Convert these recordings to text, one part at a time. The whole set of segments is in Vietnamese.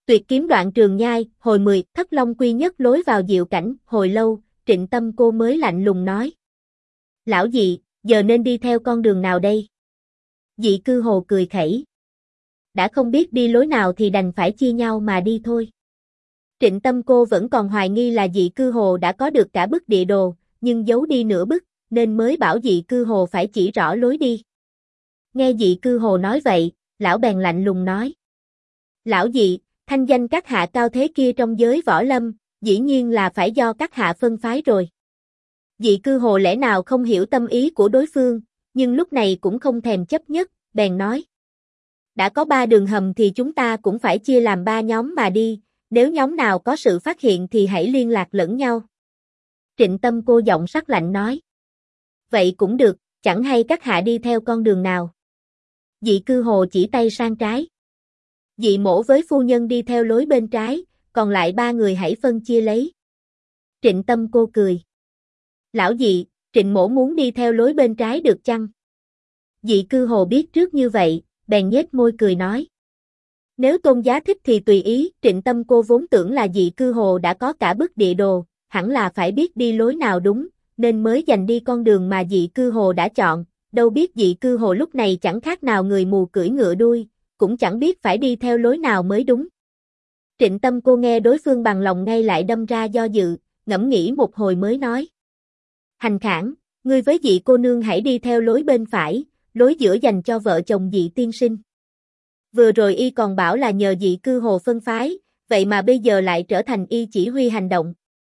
Tuyệt kiếm đoạn trường nhai, hồi 10, Thất Long quy nhất lối vào diệu cảnh, hồi lâu, Trịnh Tâm cô mới lạnh lùng nói. Lão dị, giờ nên đi theo con đường nào đây? Dị Cư Hồ cười khẩy. Đã không biết đi lối nào thì đành phải chia nhau mà đi thôi. Trịnh Tâm cô vẫn còn hoài nghi là Dị Cư Hồ đã có được cả bức địa đồ, nhưng giấu đi nửa bức, nên mới bảo Dị Cư Hồ phải chỉ rõ lối đi. Nghe Dị Cư Hồ nói vậy, lão bèn lạnh lùng nói. Lão dị, thanh danh các hạ cao thế kia trong giới võ lâm, dĩ nhiên là phải do các hạ phân phái rồi. Dị Cư Hồ lẽ nào không hiểu tâm ý của đối phương, nhưng lúc này cũng không thèm chấp nhất, bèn nói. Đã có 3 đường hầm thì chúng ta cũng phải chia làm 3 nhóm mà đi, nếu nhóm nào có sự phát hiện thì hãy liên lạc lẫn nhau. Trịnh Tâm cô giọng sắc lạnh nói. Vậy cũng được, chẳng hay các hạ đi theo con đường nào. Dị Cư Hồ chỉ tay sang trái. Dị mỗ với phu nhân đi theo lối bên trái, còn lại 3 người hãy phân chia lấy. Trịnh Tâm cô cười. Lão dị, Trịnh mỗ muốn đi theo lối bên trái được chăng? Dị Cư Hồ biết trước như vậy, bèn nhếch môi cười nói. Nếu tôn giá thích thì tùy ý, Trịnh Tâm cô vốn tưởng là Dị Cư Hồ đã có cả bức địa đồ, hẳn là phải biết đi lối nào đúng, nên mới giành đi con đường mà Dị Cư Hồ đã chọn, đâu biết Dị Cư Hồ lúc này chẳng khác nào người mù cưỡi ngựa đuôi, cũng chẳng biết phải đi theo lối nào mới đúng. Trịnh Tâm cô nghe đối phương bằng lòng ngay lại đâm ra do dự, ngẫm nghĩ một hồi mới nói. Hành Khảng, ngươi với Dị cô nương hãy đi theo lối bên phải, lối giữa dành cho vợ chồng Dị tiên sinh. Vừa rồi y còn bảo là nhờ Dị Cư Hồ phân phái, vậy mà bây giờ lại trở thành y chỉ huy hành động.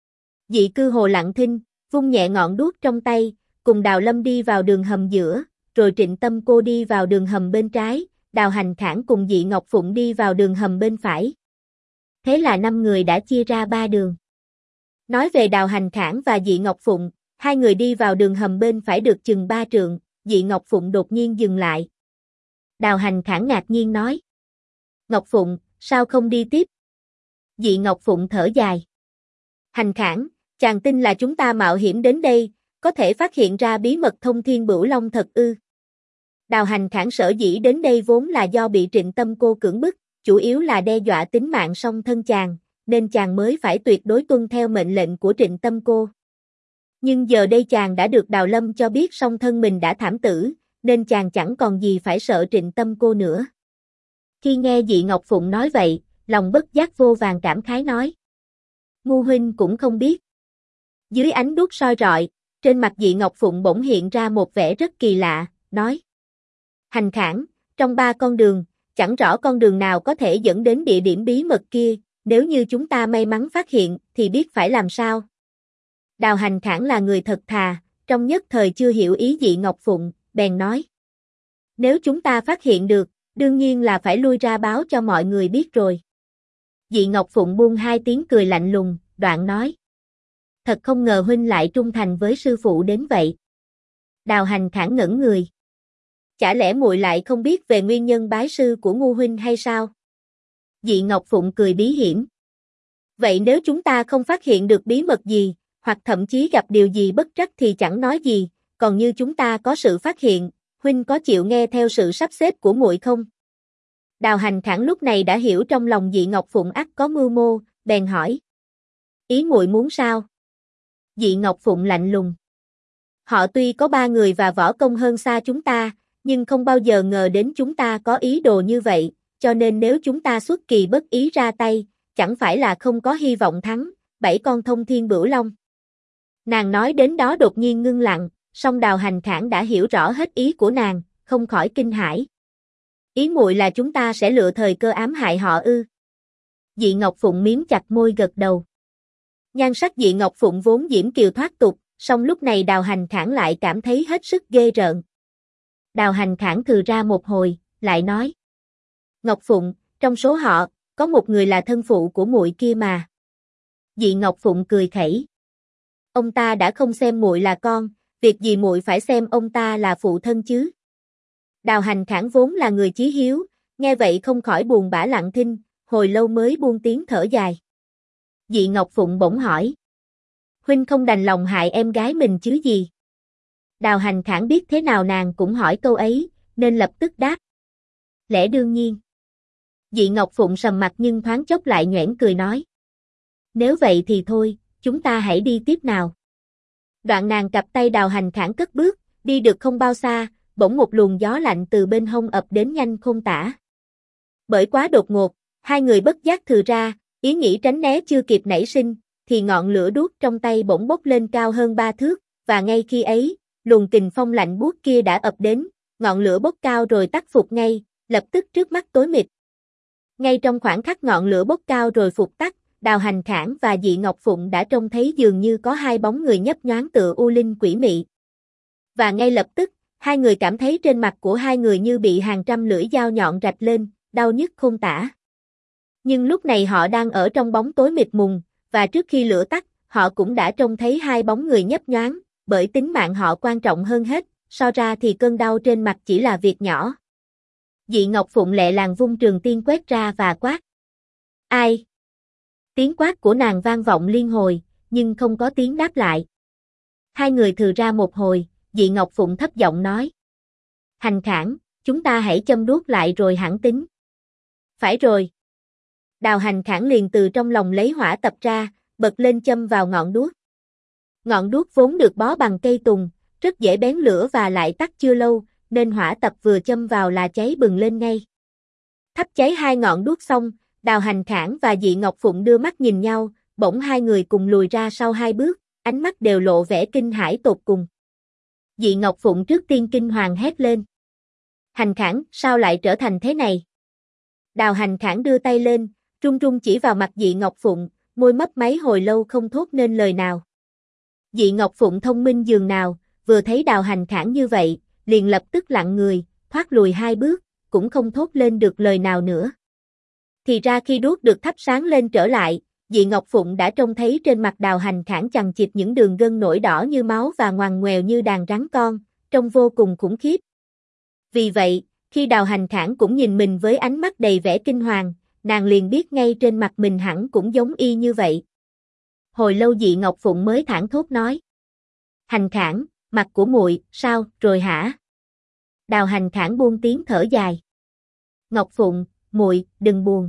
Dị Cư Hồ lặng thinh, vung nhẹ ngọn đuốc trong tay, cùng Đào Lâm đi vào đường hầm giữa, rồi Trịnh Tâm cô đi vào đường hầm bên trái, Đào Hành Khảng cùng Dị Ngọc Phụng đi vào đường hầm bên phải. Thế là 5 người đã chia ra 3 đường. Nói về Đào Hành Khảng và Dị Ngọc Phụng, 2 người đi vào đường hầm bên phải được chừng 3 trượng, Dị Ngọc Phụng đột nhiên dừng lại. Đào Hành Khảng ngạc nhiên nói. Ngọc Phụng, sao không đi tiếp? Dị Ngọc Phụng thở dài. Hành Khảng, chàng tin là chúng ta mạo hiểm đến đây, có thể phát hiện ra bí mật thông thiên bửu long thật ư? Đào Hành Khảng sở dĩ đến đây vốn là do bị Trịnh Tâm cô cưỡng bức, chủ yếu là đe dọa tính mạng song thân chàng, nên chàng mới phải tuyệt đối tuân theo mệnh lệnh của Trịnh Tâm cô. Nhưng giờ đây chàng đã được Đào Lâm cho biết song thân mình đã thảm tử, nên chàng chẳng còn gì phải sợ Trịnh Tâm cô nữa. Khi nghe Dị Ngọc Phụng nói vậy, lòng bất giác vô vàn cảm khái nói. Ngu huynh cũng không biết. Dưới ánh đuốc soi rọi, trên mặt Dị Ngọc Phụng bỗng hiện ra một vẻ rất kỳ lạ, nói. Hành Khảng, trong 3 con đường, chẳng rõ con đường nào có thể dẫn đến địa điểm bí mật kia, nếu như chúng ta may mắn phát hiện, thì biết phải làm sao. Đào Hành Khảng là người thật thà, trong nhất thời chưa hiểu ý Dị Ngọc Phụng, bèn nói. Nếu chúng ta phát hiện được, đương nhiên là phải lui ra báo cho mọi người biết rồi. Dị Ngọc Phụng buông 2 tiếng cười lạnh lùng, đoạn nói. Thật không ngờ huynh lại trung thành với sư phụ đến vậy. Đào Hành Khảng ngẩn người. Chả lẽ muội lại không biết về nguyên nhân bái sư của ngu huynh hay sao? Dị Ngọc Phụng cười bí hiểm. Vậy nếu chúng ta không phát hiện được bí mật gì, hoặc thậm chí gặp điều gì bất trắc thì chẳng nói gì, còn như chúng ta có sự phát hiện, huynh có chịu nghe theo sự sắp xếp của muội không? Đào Hành Khảng lúc này đã hiểu trong lòng Dị Ngọc Phụng ắt có mưu mô, bèn hỏi. Ý muội muốn sao? Dị Ngọc Phụng lạnh lùng. Họ tuy có 3 người và võ công hơn xa chúng ta, nhưng không bao giờ ngờ đến chúng ta có ý đồ như vậy, cho nên nếu chúng ta xuất kỳ bất ý ra tay, chẳng phải là không có hy vọng thắng, 7 con thông thiên bửu long. Nàng nói đến đó đột nhiên ngưng lặng, song Đào Hành Khảng đã hiểu rõ hết ý của nàng, không khỏi kinh hãi. Ý muội là chúng ta sẽ lựa thời cơ ám hại họ ư? Dị Ngọc Phụng miếm chặt môi gật đầu. Nhan sắc Dị Ngọc Phụng vốn diễm kiều thoát tục, song lúc này Đào Hành Khảng lại cảm thấy hết sức ghê rợn. Đào Hành Khảng thừ ra một hồi, lại nói. Ngọc Phụng, trong số họ, có một người là thân phụ của muội kia mà. Dị Ngọc Phụng cười khẩy. Ông ta đã không xem muội là con, việc gì muội phải xem ông ta là phụ thân chứ? Đào Hành Khảng vốn là người chí hiếu, nghe vậy không khỏi buồn bã lặng thinh, hồi lâu mới buông tiếng thở dài. Dị Ngọc Phụng bỗng hỏi. Huynh không đành lòng hại em gái mình chứ gì? Đào Hành Khảng biết thế nào nàng cũng hỏi câu ấy, nên lập tức đáp. Lẽ đương nhiên. Dị Ngọc Phụng sầm mặt nhưng thoáng chốc lại nhoẻn cười nói. Nếu vậy thì thôi, chúng ta hãy đi tiếp nào. Đoạn nàng cặp tay Đào Hành Khảng cất bước, đi được không bao xa, bỗng một luồng gió lạnh từ bên hông ập đến nhanh không tả. Bởi quá đột ngột, hai người bất giác thừ ra, ý nghĩ tránh né chưa kịp nảy sinh, thì ngọn lửa đuốc trong tay bỗng bốc lên cao hơn 3 thước, và ngay khi ấy, luồng kình phong lạnh buốt kia đã ập đến, ngọn lửa bốc cao rồi tắt phục ngay, lập tức trước mắt tối mịt. Ngay trong khoảnh khắc ngọn lửa bốc cao rồi phục tắt, Đào Hành Khảng và Dị Ngọc Phụng đã trông thấy dường như có hai bóng người nhấp nhoáng tựa u linh quỷ mị. Và ngay lập tức, hai người cảm thấy trên mặt của hai người như bị hàng trăm lưỡi dao nhọn rạch lên, đau nhức không tả. Nhưng lúc này họ đang ở trong bóng tối mịt mùng, và trước khi lửa tắt, họ cũng đã trông thấy hai bóng người nhấp nhoáng, bởi tính mạng họ quan trọng hơn hết, so ra thì cơn đau trên mặt chỉ là việc nhỏ. Dị Ngọc Phụng lẹ làng vung trường tiên quét ra và quát. Ai? Tiếng quát của nàng vang vọng liên hồi, nhưng không có tiếng đáp lại. Hai người thừ ra một hồi, Dị Ngọc Phụng thấp giọng nói. Hành Khảng, chúng ta hãy châm đuốc lại rồi hẳn tính. Phải rồi. Đào Hành Khảng liền từ trong lòng lấy hỏa tập ra, bật lên châm vào ngọn đuốc. Ngọn đuốc vốn được bó bằng cây tùng, rất dễ bén lửa và lại tắt chưa lâu, nên hỏa tập vừa châm vào là cháy bừng lên ngay. Thắp cháy hai ngọn đuốc xong, Đào Hành Khảng và Dị Ngọc Phụng đưa mắt nhìn nhau, bỗng hai người cùng lùi ra sau hai bước, ánh mắt đều lộ vẻ kinh hãi tột cùng. Dị Ngọc Phụng trước tiên kinh hoàng hét lên. Hành Khảng, sao lại trở thành thế này? Đào Hành Khảng đưa tay lên, run run chỉ vào mặt Dị Ngọc Phụng, môi mấp máy hồi lâu không thốt nên lời nào. Dị Ngọc Phụng thông minh dường nào, vừa thấy Đào Hành Khảng như vậy, liền lập tức lặng người, thoát lùi hai bước, cũng không thốt lên được lời nào nữa. Thì ra khi đuốc được thắp sáng lên trở lại, Dị Ngọc Phụng đã trông thấy trên mặt Đào Hành Khảng chằng chịt những đường gân nổi đỏ như máu và ngoằn ngoèo như đàn rắn con, trông vô cùng khủng khiếp. Vì vậy, khi Đào Hành Khảng cũng nhìn mình với ánh mắt đầy vẻ kinh hoàng, nàng liền biết ngay trên mặt mình hẳn cũng giống y như vậy. Hồi lâu Dị Ngọc Phụng mới thảng thốt nói. Hành Khảng, mặt của muội, sao, rồi hả? Đào Hành Khảng buông tiếng thở dài. Ngọc Phụng, muội, đừng buồn.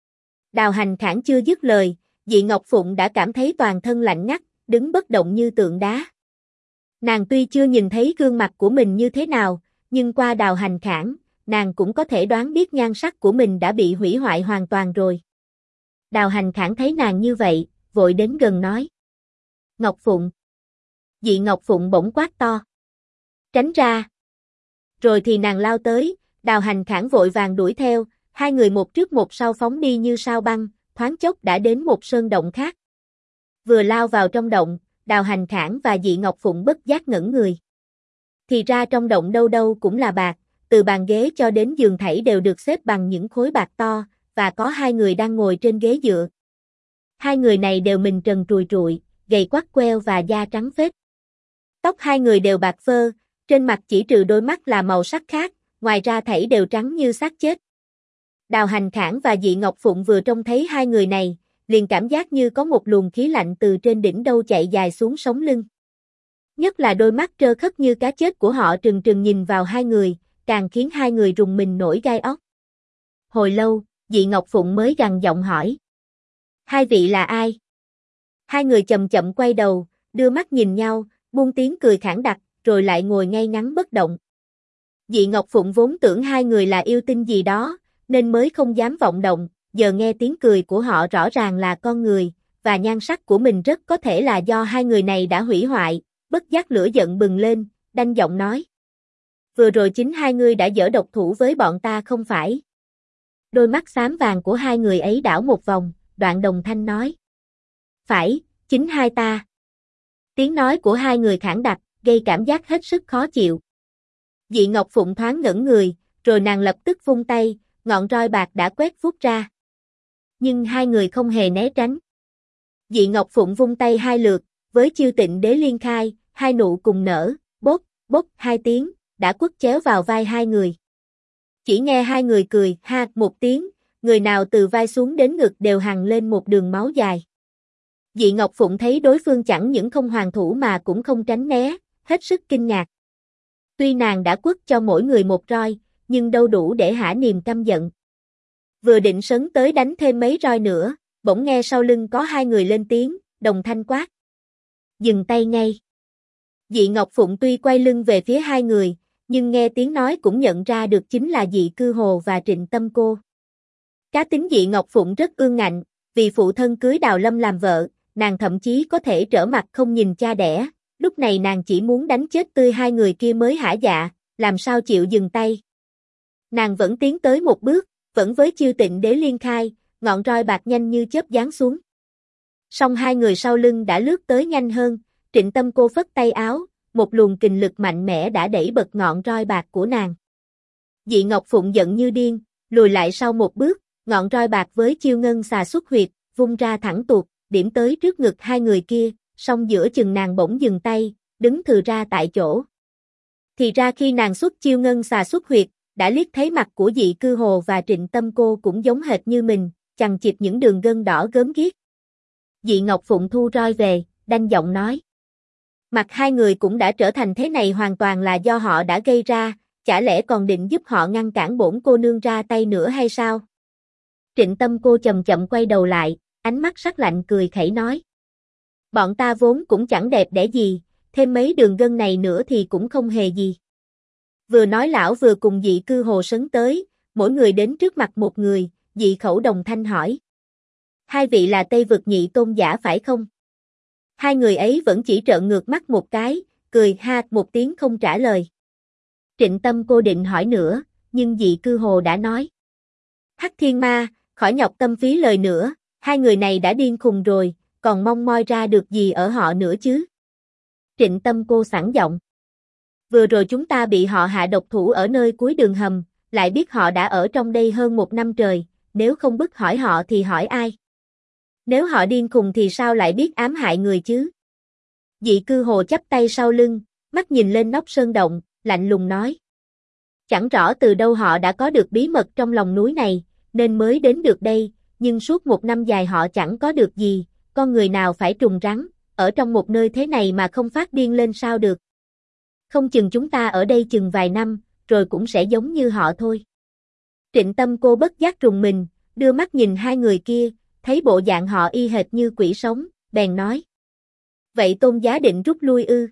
Đào Hành Khảng chưa dứt lời, Dị Ngọc Phụng đã cảm thấy toàn thân lạnh ngắt, đứng bất động như tượng đá. Nàng tuy chưa nhìn thấy gương mặt của mình như thế nào, nhưng qua Đào Hành Khảng, nàng cũng có thể đoán biết nhan sắc của mình đã bị hủy hoại hoàn toàn rồi. Đào Hành Khảng thấy nàng như vậy, vội đến gần nói. Ngọc Phụng. Dị Ngọc Phụng bỗng quát to. Tránh ra. Rồi thì nàng lao tới, Đào Hành Khảng vội vàng đuổi theo, hai người một trước một sau phóng đi như sao băng, thoáng chốc đã đến một sơn động khác. Vừa lao vào trong động, Đào Hành Khảng và Dị Ngọc Phụng bất giác ngẩn người. Thì ra trong động đâu đâu cũng là bạc, từ bàn ghế cho đến giường thảy đều được xếp bằng những khối bạc to, và có hai người đang ngồi trên ghế dựa. Hai người này đều mình trần trùi trụi, gầy quắt queo và da trắng phết. Tóc hai người đều bạc phơ, trên mặt chỉ trừ đôi mắt là màu sắc khác, ngoài ra thảy đều trắng như xác chết. Đào Hành Khảng và Dị Ngọc Phụng vừa trông thấy hai người này, liền cảm giác như có một luồng khí lạnh từ trên đỉnh đâu chạy dài xuống sống lưng. Nhất là đôi mắt trơ khất như cá chết của họ trừng trừng nhìn vào hai người, càng khiến hai người rùng mình nổi gai óc. Hồi lâu, Dị Ngọc Phụng mới gằn giọng hỏi. Hai vị là ai? Hai người chậm chậm quay đầu, đưa mắt nhìn nhau, buông tiếng cười khản đặc, rồi lại ngồi ngay ngắn bất động. Dị Ngọc Phụng vốn tưởng hai người là yêu tinh gì đó, nên mới không dám vọng động, giờ nghe tiếng cười của họ rõ ràng là con người, và nhan sắc của mình rất có thể là do hai người này đã hủy hoại, bất giác lửa giận bừng lên, đanh giọng nói. Vừa rồi chính hai ngươi đã giở độc thủ với bọn ta không phải? Đôi mắt xám vàng của hai người ấy đảo một vòng, đoạn đồng thanh nói. Phải, chính hai ta. Tiếng nói của hai người khản đặc, gây cảm giác hết sức khó chịu. Dị Ngọc Phụng thoáng ngẩn người, rồi nàng lập tức vung tay, ngọn roi bạc đã quét vút ra. Nhưng hai người không hề né tránh. Dị Ngọc Phụng vung tay hai lượt, với chiêu Tịnh Đế Liên Khai, hai nụ cùng nở, bốp, bốp hai tiếng, đã quất chéo vào vai hai người. Chỉ nghe hai người cười ha một tiếng, người nào từ vai xuống đến ngực đều hằn lên một đường máu dài. Dị Ngọc Phụng thấy đối phương chẳng những không hoàn thủ mà cũng không tránh né, hết sức kinh ngạc. Tuy nàng đã quất cho mỗi người một roi, nhưng đâu đủ để hả niềm căm giận. Vừa định sấn tới đánh thêm mấy roi nữa, bỗng nghe sau lưng có hai người lên tiếng, đồng thanh quát. Dừng tay ngay. Dị Ngọc Phụng tuy quay lưng về phía hai người, nhưng nghe tiếng nói cũng nhận ra được chính là Dị Cư Hồ và Trịnh Tâm Cô. Cá tính Dị Ngọc Phụng rất ương ngạnh, vì phụ thân cưới Đào Lâm làm vợ, nàng thậm chí có thể trở mặt không nhìn cha đẻ, lúc này nàng chỉ muốn đánh chết tươi hai người kia mới hả dạ, làm sao chịu dừng tay. Nàng vẫn tiến tới một bước, vẫn với chiêu Tịnh Đế Liên Khai, ngọn roi bạc nhanh như chớp giáng xuống. Song hai người sau lưng đã lướt tới nhanh hơn, Trịnh Tâm Cô phất tay áo, một luồng kình lực mạnh mẽ đã đẩy bật ngọn roi bạc của nàng. Dị Ngọc Phụng giận như điên, lùi lại sau một bước, ngọn roi bạc với chiêu ngân xà xuất huyệt, vung ra thẳng tuột, điểm tới trước ngực hai người kia, song giữa chừng nàng bỗng dừng tay, đứng thừ ra tại chỗ. Thì ra khi nàng xuất chiêu ngân xà xuất huyệt, đã liếc thấy mặt của Dị Cư Hồ và Trịnh Tâm Cô cũng giống hệt như mình, chằng chịt những đường gân đỏ gớm ghiếc. Dị Ngọc Phụng thu roi về, đanh giọng nói. Mặt hai người cũng đã trở thành thế này hoàn toàn là do họ đã gây ra, chả lẽ còn định giúp họ ngăn cản bổn cô nương ra tay nữa hay sao? Trịnh Tâm Cô chậm chậm quay đầu lại, ánh mắt sắc lạnh cười khẩy nói. Bọn ta vốn cũng chẳng đẹp đẽ gì, thêm mấy đường gân này nữa thì cũng không hề gì. Vừa nói lão vừa cùng Dị Cư Hồ sấn tới, mỗi người đến trước mặt một người, dị khẩu đồng thanh hỏi. Hai vị là Tây Vực Nhị Tôn giả phải không? Hai người ấy vẫn chỉ trợn ngược mắt một cái, cười ha một tiếng không trả lời. Trịnh Tâm Cô định hỏi nữa, nhưng Dị Cư Hồ đã nói. Hắc Thiên Ma, khỏi nhọc tâm phí lời nữa, hai người này đã điên khùng rồi, còn mong moi ra được gì ở họ nữa chứ? Trịnh Tâm Cô sẵn giọng. Vừa rồi chúng ta bị họ hạ độc thủ ở nơi cuối đường hầm, lại biết họ đã ở trong đây hơn 1 năm trời, nếu không bức hỏi họ thì hỏi ai? Nếu họ điên khùng thì sao lại biết ám hại người chứ? Dị Cư Hồ chắp tay sau lưng, mắt nhìn lên nóc sơn động, lạnh lùng nói. Chẳng rõ từ đâu họ đã có được bí mật trong lòng núi này, nên mới đến được đây, nhưng suốt 1 năm dài họ chẳng có được gì, con người nào phải trùng rắn, ở trong một nơi thế này mà không phát điên lên sao được. Không chừng chúng ta ở đây chừng vài năm, rồi cũng sẽ giống như họ thôi. Trịnh Tâm Cô bất giác rùng mình, đưa mắt nhìn hai người kia, thấy bộ dạng họ y hệt như quỷ sống, bèn nói. Vậy Tôn giá định rút lui ư?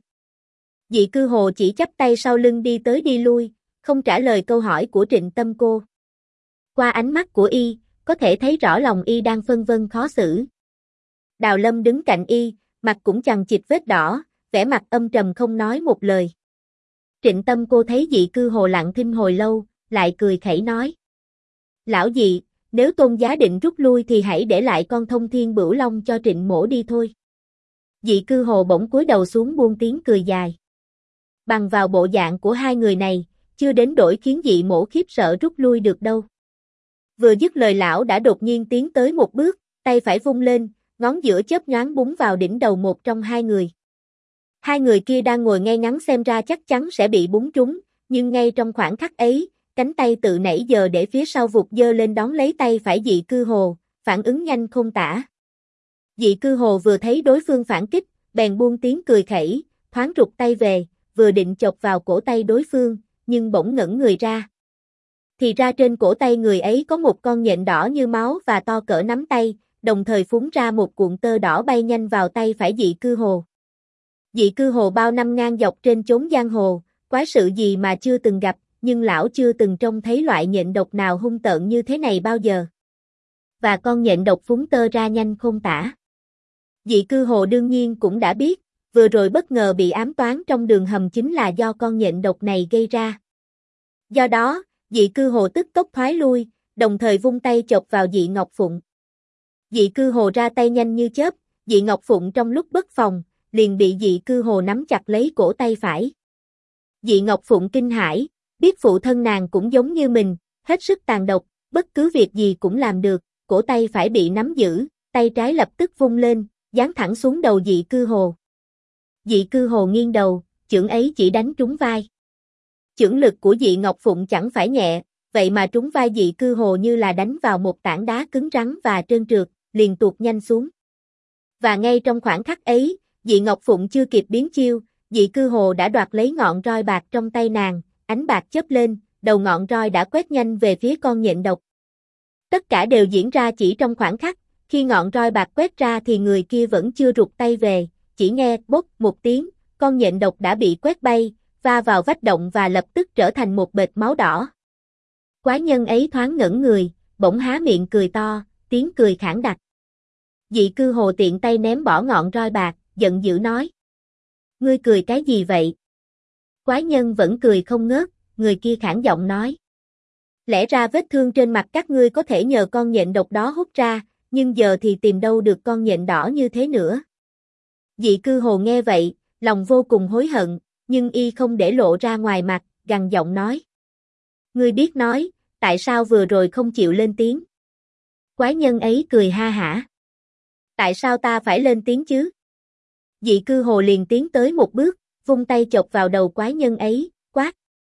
Dị Cư Hồ chỉ chắp tay sau lưng đi tới đi lui, không trả lời câu hỏi của Trịnh Tâm Cô. Qua ánh mắt của y, có thể thấy rõ lòng y đang phân vân khó xử. Đào Lâm đứng cạnh y, mặt cũng chằng chịt vết đỏ, vẻ mặt âm trầm không nói một lời. Trịnh Tâm Cô thấy Dị Cư Hồ lặng thinh hồi lâu, lại cười khẩy nói. Lão Dị, nếu Tôn giá định rút lui thì hãy để lại con Thông Thiên Bửu Long cho Trịnh mỗ đi thôi. Dị Cư Hồ bỗng cúi đầu xuống buông tiếng cười dài. Bằng vào bộ dạng của hai người này, chưa đến đổi khiến Dị mỗ khiếp sợ rút lui được đâu. Vừa dứt lời lão đã đột nhiên tiến tới một bước, tay phải vung lên, ngón giữa chớp nhoáng búng vào đỉnh đầu một trong hai người. Hai người kia đang ngồi ngay ngắn xem ra chắc chắn sẽ bị búng trúng, nhưng ngay trong khoảnh khắc ấy, cánh tay tự nãy giờ để phía sau vụt giơ lên đón lấy tay phải Dị Cư Hồ, phản ứng nhanh không tả. Dị Cư Hồ vừa thấy đối phương phản kích, bèn buông tiếng cười khẩy, thoáng rụt tay về, vừa định chộp vào cổ tay đối phương, nhưng bỗng ngẩn người ra. Thì ra trên cổ tay người ấy có một con nhện đỏ như máu và to cỡ nắm tay, đồng thời phúng ra một cuộn tơ đỏ bay nhanh vào tay phải Dị Cư Hồ. Dị Cư Hồ bao năm ngang dọc trên chốn giang hồ, quái sự gì mà chưa từng gặp, nhưng lão chưa từng trông thấy loại nhện độc nào hung tợn như thế này bao giờ. Và con nhện độc phúng tơ ra nhanh không tả. Dị Cư Hồ đương nhiên cũng đã biết, vừa rồi bất ngờ bị ám toán trong đường hầm chính là do con nhện độc này gây ra. Do đó, Dị Cư Hồ tức tốc thoái lui, đồng thời vung tay chộp vào Dị Ngọc Phụng. Dị Cư Hồ ra tay nhanh như chớp, Dị Ngọc Phụng trong lúc bất phòng, liền bị Dị Cư Hồ nắm chặt lấy cổ tay phải. Dị Ngọc Phụng kinh hãi, biết phụ thân nàng cũng giống như mình, hết sức tàn độc, bất cứ việc gì cũng làm được, cổ tay phải bị nắm giữ, tay trái lập tức vung lên, giáng thẳng xuống đầu Dị Cư Hồ. Dị Cư Hồ nghiêng đầu, chưởng ấy chỉ đánh trúng vai. Chưởng lực của Dị Ngọc Phụng chẳng phải nhẹ, vậy mà trúng vai Dị Cư Hồ như là đánh vào một tảng đá cứng rắn và trơn trượt, liền tuột nhanh xuống. Và ngay trong khoảnh khắc ấy, Dị Ngọc Phụng chưa kịp biến chiêu, Dị Cư Hồ đã đoạt lấy ngọn roi bạc trong tay nàng, ánh bạc chớp lên, đầu ngọn roi đã quét nhanh về phía con nhện độc. Tất cả đều diễn ra chỉ trong khoảnh khắc, khi ngọn roi bạc quét ra thì người kia vẫn chưa rụt tay về, chỉ nghe bốp một tiếng, con nhện độc đã bị quét bay, va vào vách động và lập tức trở thành một bệt máu đỏ. Quái nhân ấy thoáng ngẩn người, bỗng há miệng cười to, tiếng cười khản đặc. Dị cư hồ tiện tay ném bỏ ngọn roi bạc, giận dữ nói. Ngươi cười cái gì vậy? Quái nhân vẫn cười không ngớt, người kia khản giọng nói. Lẽ ra vết thương trên mặt các ngươi có thể nhờ con nhện độc đó hút ra, nhưng giờ thì tìm đâu được con nhện đỏ như thế nữa. Dị cư hồ nghe vậy, lòng vô cùng hối hận, nhưng y không để lộ ra ngoài mặt, gằn giọng nói. Ngươi biết nói, tại sao vừa rồi không chịu lên tiếng? Quái nhân ấy cười ha hả. Tại sao ta phải lên tiếng chứ? Dị cư hồ liền tiến tới một bước, vung tay chộp vào đầu quái nhân ấy, quát.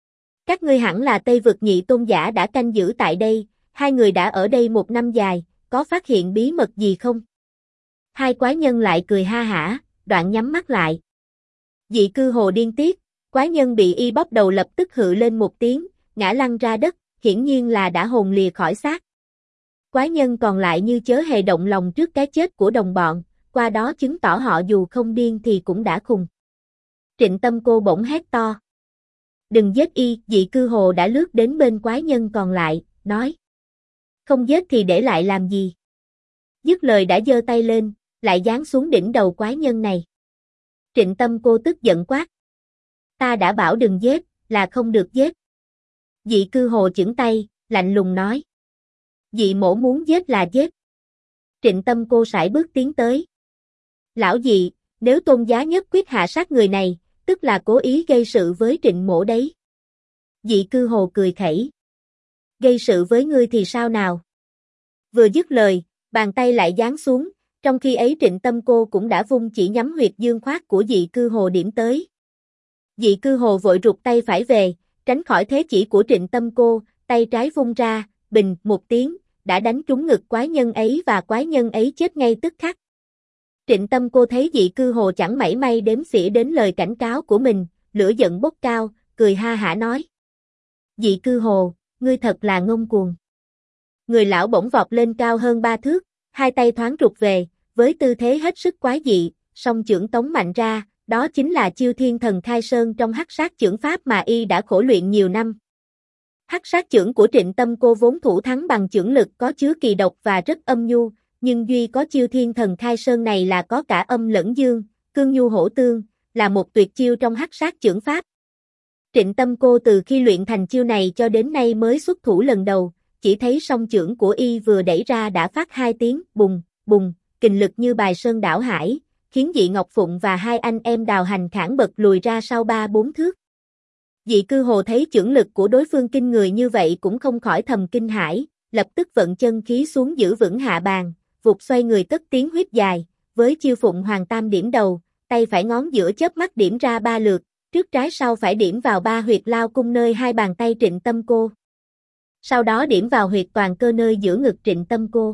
Các ngươi hẳn là Tây Vực Nhị Tôn giả đã canh giữ tại đây, hai người đã ở đây một năm dài, có phát hiện bí mật gì không? Hai quái nhân lại cười ha hả, đoạn nhắm mắt lại. Dị cư hồ điên tiết, quái nhân bị y bóp đầu lập tức hự lên một tiếng, ngã lăn ra đất, hiển nhiên là đã hồn lìa khỏi xác. Quái nhân còn lại như chớ hề động lòng trước cái chết của đồng bọn, qua đó chứng tỏ họ dù không điên thì cũng đã khùng. Trịnh Tâm Cô bỗng hét to. Đừng giết y, dị cư hồ đã lướt đến bên quái nhân còn lại, nói. Không giết thì để lại làm gì? Dứt lời đã giơ tay lên, lại giáng xuống đỉnh đầu quái nhân này. Trịnh Tâm Cô tức giận quát. Ta đã bảo đừng giết, là không được giết. Dị cư hồ chưởng tay, lạnh lùng nói. Dị mổ muốn giết là giết. Trịnh Tâm Cô sải bước tiến tới. Lão dị, nếu tôn giá nhất quyết hạ sát người này, tức là cố ý gây sự với Trịnh mổ đấy. Dị cư hồ cười khẩy. Gây sự với ngươi thì sao nào? Vừa dứt lời, bàn tay lại giáng xuống, trong khi ấy Trịnh Tâm Cô cũng đã vung chỉ nhắm huyệt dương khoát của dị cư hồ điểm tới. Dị cư hồ vội rụt tay phải về, tránh khỏi thế chỉ của Trịnh Tâm Cô, tay trái vung ra, bình một tiếng, đã đánh trúng ngực quái nhân ấy và quái nhân ấy chết ngay tức khắc. Trịnh Tâm Cô thấy dị cư hồ chẳng mảy may đếm xỉa đến lời cảnh cáo của mình, lửa giận bốc cao, cười ha hả nói. Dị cư hồ, ngươi thật là ngông cuồng. Người lão bỗng vọt lên cao hơn 3 thước, hai tay thoáng rụt về, với tư thế hết sức quái dị, song chưởng tống mạnh ra, đó chính là chiêu Thiên Thần Khai Sơn trong hắc sát chưởng pháp mà y đã khổ luyện nhiều năm. Hắc sát chưởng của Trịnh Tâm Cô vốn thủ thắng bằng chưởng lực có chứa kỳ độc và rất âm nhu, nhưng duy có chiêu Thiên Thần Khai Sơn này là có cả âm lẫn dương, cương nhu hổ tương, là một tuyệt chiêu trong hắc sát chưởng pháp. Trịnh Tâm Cô từ khi luyện thành chiêu này cho đến nay mới xuất thủ lần đầu, chỉ thấy song chưởng của y vừa đẩy ra đã phát hai tiếng bùng, bùng, kình lực như bài sơn đảo hải, khiến Dị Ngọc Phụng và hai anh em Đào Hành Khản bật lùi ra sau 3-4 thước. Dị cư hồ thấy chưởng lực của đối phương kinh người như vậy cũng không khỏi thầm kinh hãi, lập tức vận chân khí xuống giữ vững hạ bàn, vụt xoay người cất tiếng huýt dài, với chiêu Phụng Hoàng Tam điểm đầu, tay phải ngón giữa chớp mắt điểm ra 3 lượt, trước trái sau phải điểm vào 3 huyệt lao cung nơi hai bàn tay Trịnh Tâm Cô. Sau đó điểm vào huyệt toàn cơ nơi giữa ngực Trịnh Tâm Cô.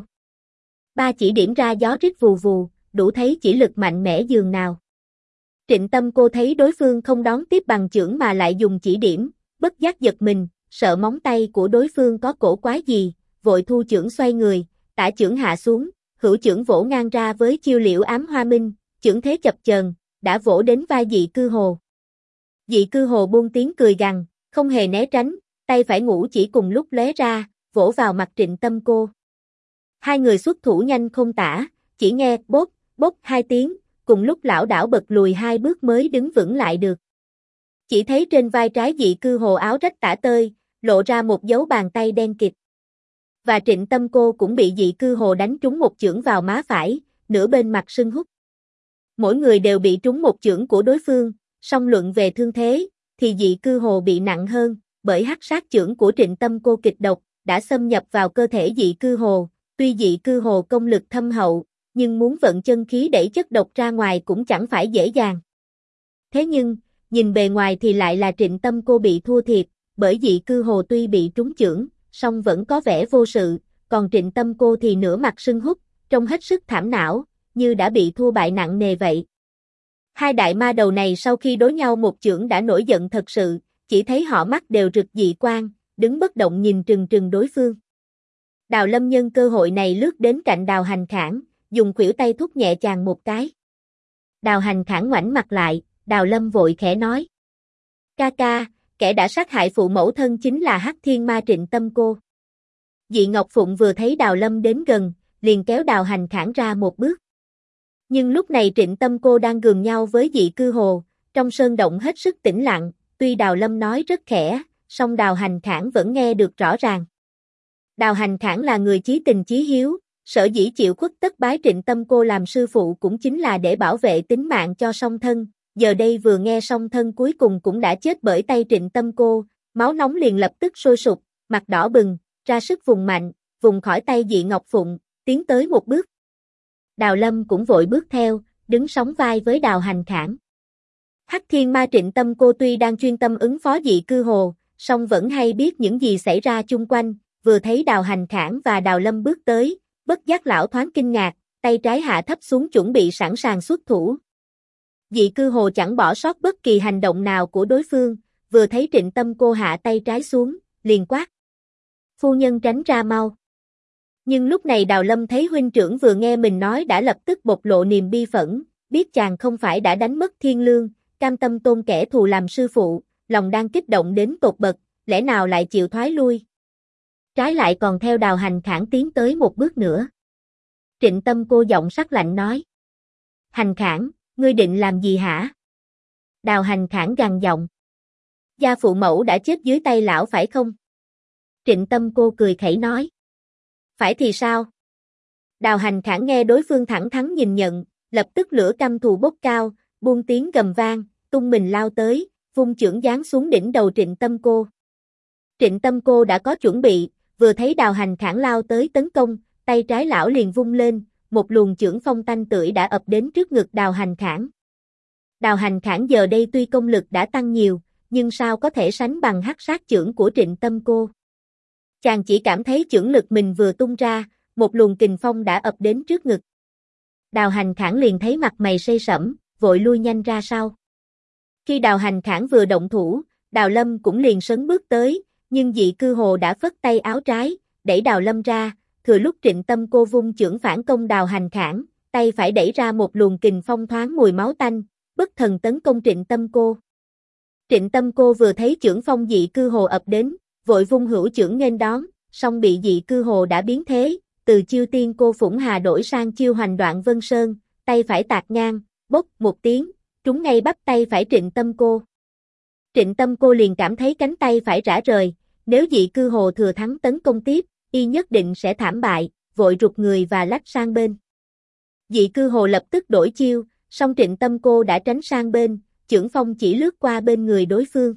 3 chỉ điểm ra gió rít vù vù, đủ thấy chỉ lực mạnh mẽ dường nào. Trịnh Tâm Cô thấy đối phương không đón tiếp bằng chưởng mà lại dùng chỉ điểm, bất giác giật mình, sợ móng tay của đối phương có cổ quái gì, vội thu chưởng xoay người, tả chưởng hạ xuống, hữu chưởng vỗ ngang ra với chiêu Liễu Ám Hoa Minh, chưởng thế chập chờn, đã vỗ đến vai Dị cư hồ. Dị cư hồ buông tiếng cười gằn, không hề né tránh, tay phải ngũ chỉ cùng lúc lóe ra, vỗ vào mặt Trịnh Tâm Cô. Hai người xuất thủ nhanh không tả, chỉ nghe bốp, bốp hai tiếng, cùng lúc lảo đảo bật lùi 2 bước mới đứng vững lại được. Chỉ thấy trên vai trái Dị cư hồ áo rách tả tơi, lộ ra một dấu bàn tay đen kịt. Và Trịnh Tâm Cô cũng bị Dị cư hồ đánh trúng một chưởng vào má phải, nửa bên mặt sưng húp. Mỗi người đều bị trúng một chưởng của đối phương, song luận về thương thế, thì Dị cư hồ bị nặng hơn, bởi hắc sát chưởng của Trịnh Tâm Cô kịch độc, đã xâm nhập vào cơ thể Dị cư hồ, tuy Dị cư hồ công lực thâm hậu, nhưng muốn vận chân khí đẩy chất độc ra ngoài cũng chẳng phải dễ dàng. Thế nhưng, nhìn bề ngoài thì lại là Trịnh Tâm Cô bị thua thiệt, bởi Dị cư hồ tuy bị trúng chưởng, song vẫn có vẻ vô sự, còn Trịnh Tâm Cô thì nửa mặt sưng húp, trông hết sức thảm não, như đã bị thua bại nặng nề vậy. Hai đại ma đầu này sau khi đối nhau một chưởng đã nổi giận thật sự, chỉ thấy họ mắt đều rực dị quang, đứng bất động nhìn trừng trừng đối phương. Đào Lâm nhân cơ hội này lướt đến cạnh Đào Hành Khảng, dùng khuỷu tay thúc nhẹ chàng một cái. Đào Hành Khảng ngoảnh mặt lại, Đào Lâm vội khẽ nói. Ca ca, kẻ đã sát hại phụ mẫu thân chính là Hắc Thiên Ma Trịnh Tâm Cô. Dị Ngọc Phụng vừa thấy Đào Lâm đến gần, liền kéo Đào Hành Khảng ra một bước. Nhưng lúc này Trịnh Tâm Cô đang gườm nhau với Dị Cư Hồ, trong sơn động hết sức tĩnh lặng, tuy Đào Lâm nói rất khẽ, song Đào Hành Khảng vẫn nghe được rõ ràng. Đào Hành Khảng là người chí tình chí hiếu, sở dĩ chịu khuất tất bái Trịnh Tâm Cô làm sư phụ cũng chính là để bảo vệ tính mạng cho song thân, giờ đây vừa nghe song thân cuối cùng cũng đã chết bởi tay Trịnh Tâm Cô, máu nóng liền lập tức sôi sục, mặt đỏ bừng, ra sức vùng mạnh, vùng khỏi tay Dị Ngọc Phụng, tiến tới một bước. Đào Lâm cũng vội bước theo, đứng sóng vai với Đào Hành Khảng. Hắc Thiên Ma Trịnh Tâm Cô tuy đang chuyên tâm ứng phó Dị Cư Hồ, song vẫn hay biết những gì xảy ra chung quanh, vừa thấy Đào Hành Khảng và Đào Lâm bước tới, bất giác lão thoáng kinh ngạc, tay trái hạ thấp xuống chuẩn bị sẵn sàng xuất thủ. Dị Cư Hồ chẳng bỏ sót bất kỳ hành động nào của đối phương, vừa thấy Trịnh Tâm Cô hạ tay trái xuống, liền quát. Phu nhân tránh ra mau. Nhưng lúc này Đào Lâm thấy huynh trưởng vừa nghe mình nói đã lập tức bộc lộ niềm bi phẫn, biết chàng không phải đã đánh mất thiên lương, cam tâm tôn kẻ thù làm sư phụ, lòng đang kích động đến tột bậc, lẽ nào lại chịu thoái lui. Trái lại còn theo Đào Hành Khảng tiến tới một bước nữa. Trịnh Tâm Cô giọng sắc lạnh nói. Hành Khảng, ngươi định làm gì hả? Đào Hành Khảng gằn giọng. Gia phụ mẫu đã chết dưới tay lão phải không? Trịnh Tâm Cô cười khẩy nói. Phải thì sao? Đào Hành Khảng nghe đối phương thẳng thắn nhìn nhận, lập tức lửa căm thù bốc cao, buông tiếng gầm vang, tung mình lao tới, vung chưởng giáng xuống đỉnh đầu Trịnh Tâm Cô. Trịnh Tâm Cô đã có chuẩn bị, vừa thấy Đào Hành Khảng lao tới tấn công, tay trái lão liền vung lên, một luồng chưởng phong tanh tưởi đã ập đến trước ngực Đào Hành Khảng. Đào Hành Khảng giờ đây tuy công lực đã tăng nhiều, nhưng sao có thể sánh bằng hắc sát chưởng của Trịnh Tâm Cô. Chàng chỉ cảm thấy chưởng lực mình vừa tung ra, một luồng kình phong đã ập đến trước ngực. Đào Hành Khảng liền thấy mặt mày xây sẫm, vội lui nhanh ra sau. Khi Đào Hành Khảng vừa động thủ, Đào Lâm cũng liền sấn bước tới, nhưng Dị Cư Hồ đã phất tay áo trái, đẩy Đào Lâm ra, thừa lúc Trịnh Tâm Cô vung chưởng phản công Đào Hành Khảng, tay phải đẩy ra một luồng kình phong thoáng mùi máu tanh, bất thần tấn công Trịnh Tâm Cô. Trịnh Tâm Cô vừa thấy chưởng phong Dị Cư Hồ ập đến, vội vung hữu chưởng nghênh đón, song bị Dị Cư Hồ đã biến thế, từ chiêu tiên cô Phủng Hà đổi sang chiêu hoành đoạn Vân Sơn, tay phải tạt ngang, bốc một tiếng, trúng ngay bắp tay phải Trịnh Tâm Cô. Trịnh Tâm Cô liền cảm thấy cánh tay phải rã rời, nếu Dị Cư Hồ thừa thắng tấn công tiếp, y nhất định sẽ thảm bại, vội rụt người và lách sang bên. Dị Cư Hồ lập tức đổi chiêu, song Trịnh Tâm Cô đã tránh sang bên, chưởng phong chỉ lướt qua bên người đối phương.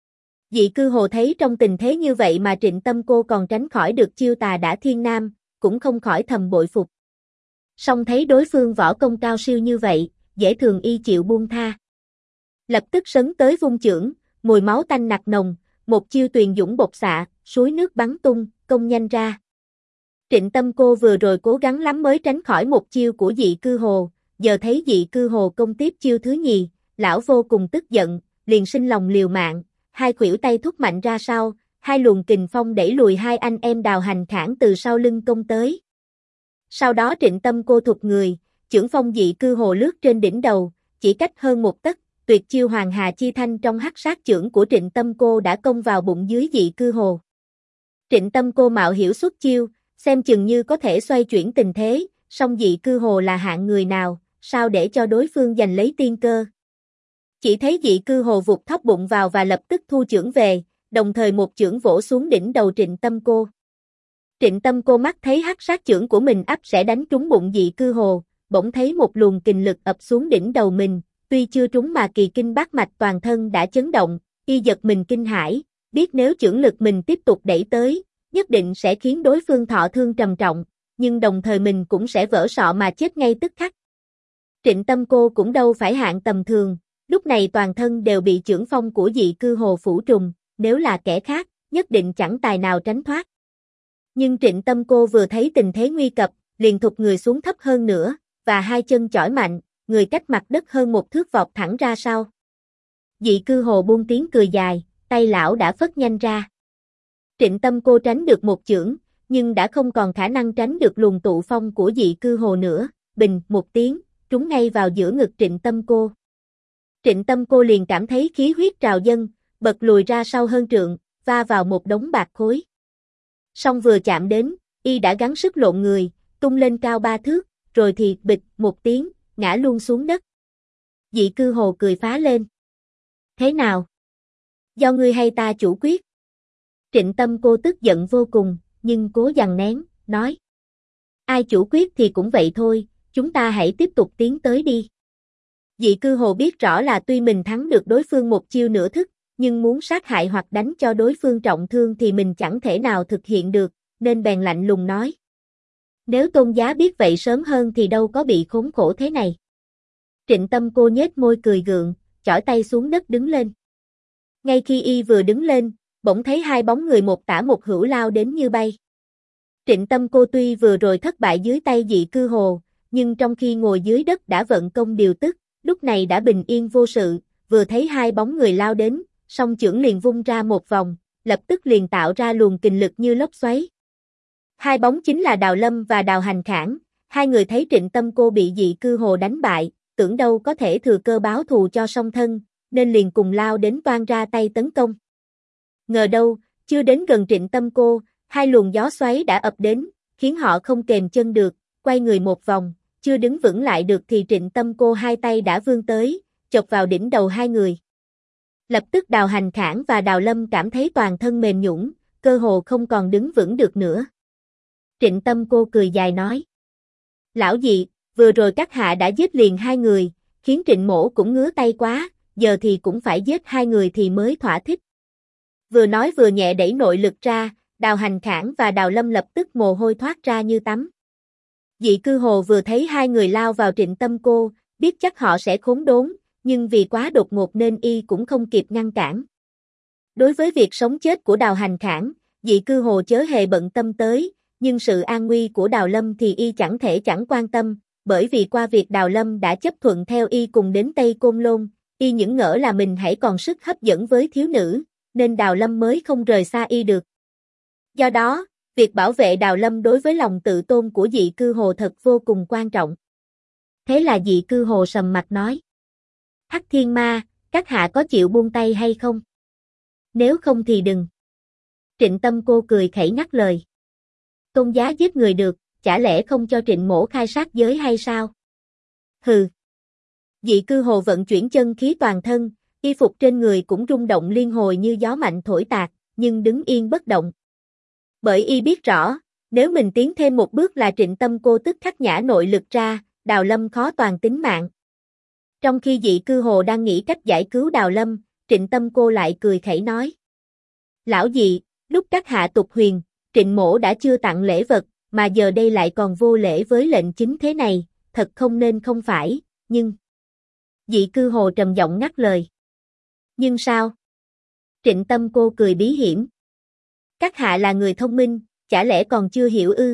Dị Cư Hồ thấy trong tình thế như vậy mà Trịnh Tâm Cô còn tránh khỏi được chiêu tà đả thiên nam, cũng không khỏi thầm bội phục. Song thấy đối phương võ công cao siêu như vậy, dễ thường y chịu buông tha. Lập tức sấn tới vung chưởng, mùi máu tanh nặc nồng, một chiêu tuyền dũng bộc xạ, suối nước bắn tung, công nhanh ra. Trịnh Tâm Cô vừa rồi cố gắng lắm mới tránh khỏi một chiêu của Dị Cư Hồ, giờ thấy Dị Cư Hồ công tiếp chiêu thứ nhì, lão vô cùng tức giận, liền sinh lòng liều mạng, hai khuỷu tay thúc mạnh ra sau, hai luồng kình phong đẩy lùi hai anh em Đào Hành Khảng từ sau lưng công tới. Sau đó Trịnh Tâm Cô thụt người, chưởng phong Dị Cư Hồ lướt trên đỉnh đầu, chỉ cách hơn một tấc, tuyệt chiêu Hoàng Hà Chi Thanh trong hắc sát chưởng của Trịnh Tâm Cô đã công vào bụng dưới Dị Cư Hồ. Trịnh Tâm Cô mạo hiểu xuất chiêu, xem chừng như có thể xoay chuyển tình thế, song Dị Cư Hồ là hạng người nào, sao để cho đối phương giành lấy tiên cơ. Chỉ thấy Dị Cư Hồ vụt thóc bụng vào và lập tức thu chưởng về, đồng thời một chưởng vỗ xuống đỉnh đầu Trịnh Tâm Cô. Trịnh Tâm Cô mắt thấy hắc sát chưởng của mình ắp sẽ đánh trúng bụng Dị Cư Hồ, bỗng thấy một luồng kình lực ập xuống đỉnh đầu mình, tuy chưa trúng mà kỳ kinh bát mạch toàn thân đã chấn động, y giật mình kinh hãi, biết nếu chưởng lực mình tiếp tục đẩy tới, nhất định sẽ khiến đối phương thọ thương trầm trọng, nhưng đồng thời mình cũng sẽ vỡ sọ mà chết ngay tức khắc. Trịnh Tâm Cô cũng đâu phải hạng tầm thường, lúc này toàn thân đều bị chưởng phong của Dị Cư Hồ phủ trùng, nếu là kẻ khác, nhất định chẳng tài nào tránh thoát. Nhưng Trịnh Tâm Cô vừa thấy tình thế nguy cập, liền thụt người xuống thấp hơn nữa, và hai chân chỏi mạnh, người cách mặt đất hơn một thước vọt thẳng ra sau. Dị Cư Hồ buông tiếng cười dài, tay lão đã phất nhanh ra. Trịnh Tâm Cô tránh được một chưởng, nhưng đã không còn khả năng tránh được luồng tụ phong của dị cư hồ nữa, bình một tiếng, trúng ngay vào giữa ngực Trịnh Tâm Cô. Trịnh Tâm Cô liền cảm thấy khí huyết trào dâng, bật lùi ra sau hơn trượng, va vào một đống bạc khối. Song vừa chạm đến, y đã gắng sức lộn người, tung lên cao 3 thước, rồi thì bịch một tiếng, ngã luôn xuống đất. Dị cư hồ cười phá lên. Thế nào? Do ngươi hay ta chủ quyết? Trịnh Tâm Cô tức giận vô cùng, nhưng cố dằn nén, nói. Ai chủ quyết thì cũng vậy thôi, chúng ta hãy tiếp tục tiến tới đi. Dị cư hồ biết rõ là tuy mình thắng được đối phương một chiêu nửa thức, nhưng muốn sát hại hoặc đánh cho đối phương trọng thương thì mình chẳng thể nào thực hiện được, nên bèn lạnh lùng nói. Nếu Tôn giá biết vậy sớm hơn thì đâu có bị khốn khổ thế này. Trịnh Tâm Cô nhếch môi cười gượng, chỏi tay xuống đất đứng lên. Ngay khi y vừa đứng lên, bỗng thấy hai bóng người một tả một hữu lao đến như bay. Trịnh Tâm Cô tuy vừa rồi thất bại dưới tay dị cư hồ, nhưng trong khi ngồi dưới đất đã vận công điều tức, lúc này đã bình yên vô sự, vừa thấy hai bóng người lao đến, song chưởng liền vung ra một vòng, lập tức liền tạo ra luồng kình lực như lốc xoáy. Hai bóng chính là Đào Lâm và Đào Hành Khảng, hai người thấy Trịnh Tâm Cô bị dị cư hồ đánh bại, tưởng đâu có thể thừa cơ báo thù cho song thân, nên liền cùng lao đến toan ra tay tấn công. Ngờ đâu, chưa đến gần Trịnh Tâm Cô, hai luồng gió xoáy đã ập đến, khiến họ không kềm chân được, quay người một vòng, chưa đứng vững lại được thì Trịnh Tâm Cô hai tay đã vươn tới, chộp vào đỉnh đầu hai người. Lập tức Đào Hành Khảng và Đào Lâm cảm thấy toàn thân mềm nhũn, cơ hồ không còn đứng vững được nữa. Trịnh Tâm Cô cười dài nói. Lão dị, vừa rồi các hạ đã giết liền hai người, khiến Trịnh mỗ cũng ngứa tay quá, giờ thì cũng phải giết hai người thì mới thỏa thích. Vừa nói vừa nhẹ đẩy nội lực ra, Đào Hành Khảng và Đào Lâm lập tức mồ hôi thoát ra như tắm. Dị cư hồ vừa thấy hai người lao vào Trịnh Tâm Cô, biết chắc họ sẽ khốn đốn, nhưng vì quá đột ngột nên y cũng không kịp ngăn cản. Đối với việc sống chết của Đào Hành Khảng, dị cư hồ chớ hề bận tâm tới, nhưng sự an nguy của Đào Lâm thì y chẳng thể chẳng quan tâm, bởi vì qua việc Đào Lâm đã chấp thuận theo y cùng đến Tây Côn Lôn, y những ngỡ là mình hãy còn sức hấp dẫn với thiếu nữ, nên Đào Lâm mới không rời xa y được. Do đó, việc bảo vệ Đào Lâm đối với lòng tự tôn của dị cư hồ thật vô cùng quan trọng. Thế là dị cư hồ sầm mặt nói. Hắc Thiên Ma, các hạ có chịu buông tay hay không? Nếu không thì đừng. Trịnh Tâm Cô cười khẩy ngắt lời. Tôn giá giết người được, chả lẽ không cho Trịnh mỗ khai sát giới hay sao? Hừ. Dị cư hồ vận chuyển chân khí toàn thân, y phục trên người cũng rung động liên hồi như gió mạnh thổi tạt, nhưng đứng yên bất động. Bởi y biết rõ, nếu mình tiến thêm một bước là Trịnh Tâm Cô tức khắc nhả nội lực ra, Đào Lâm khó toàn tính mạng. Trong khi dị cư hồ đang nghĩ cách giải cứu Đào Lâm, Trịnh Tâm Cô lại cười khẩy nói. Lão dị, lúc các hạ tục huyền, Trịnh mỗ đã chưa tặng lễ vật, mà giờ đây lại còn vô lễ với lệnh chính thế này, thật không nên không phải, nhưng... Dị cư hồ trầm giọng ngắt lời. Nhưng sao? Trịnh Tâm Cô cười bí hiểm. Các hạ là người thông minh, chả lẽ còn chưa hiểu ư?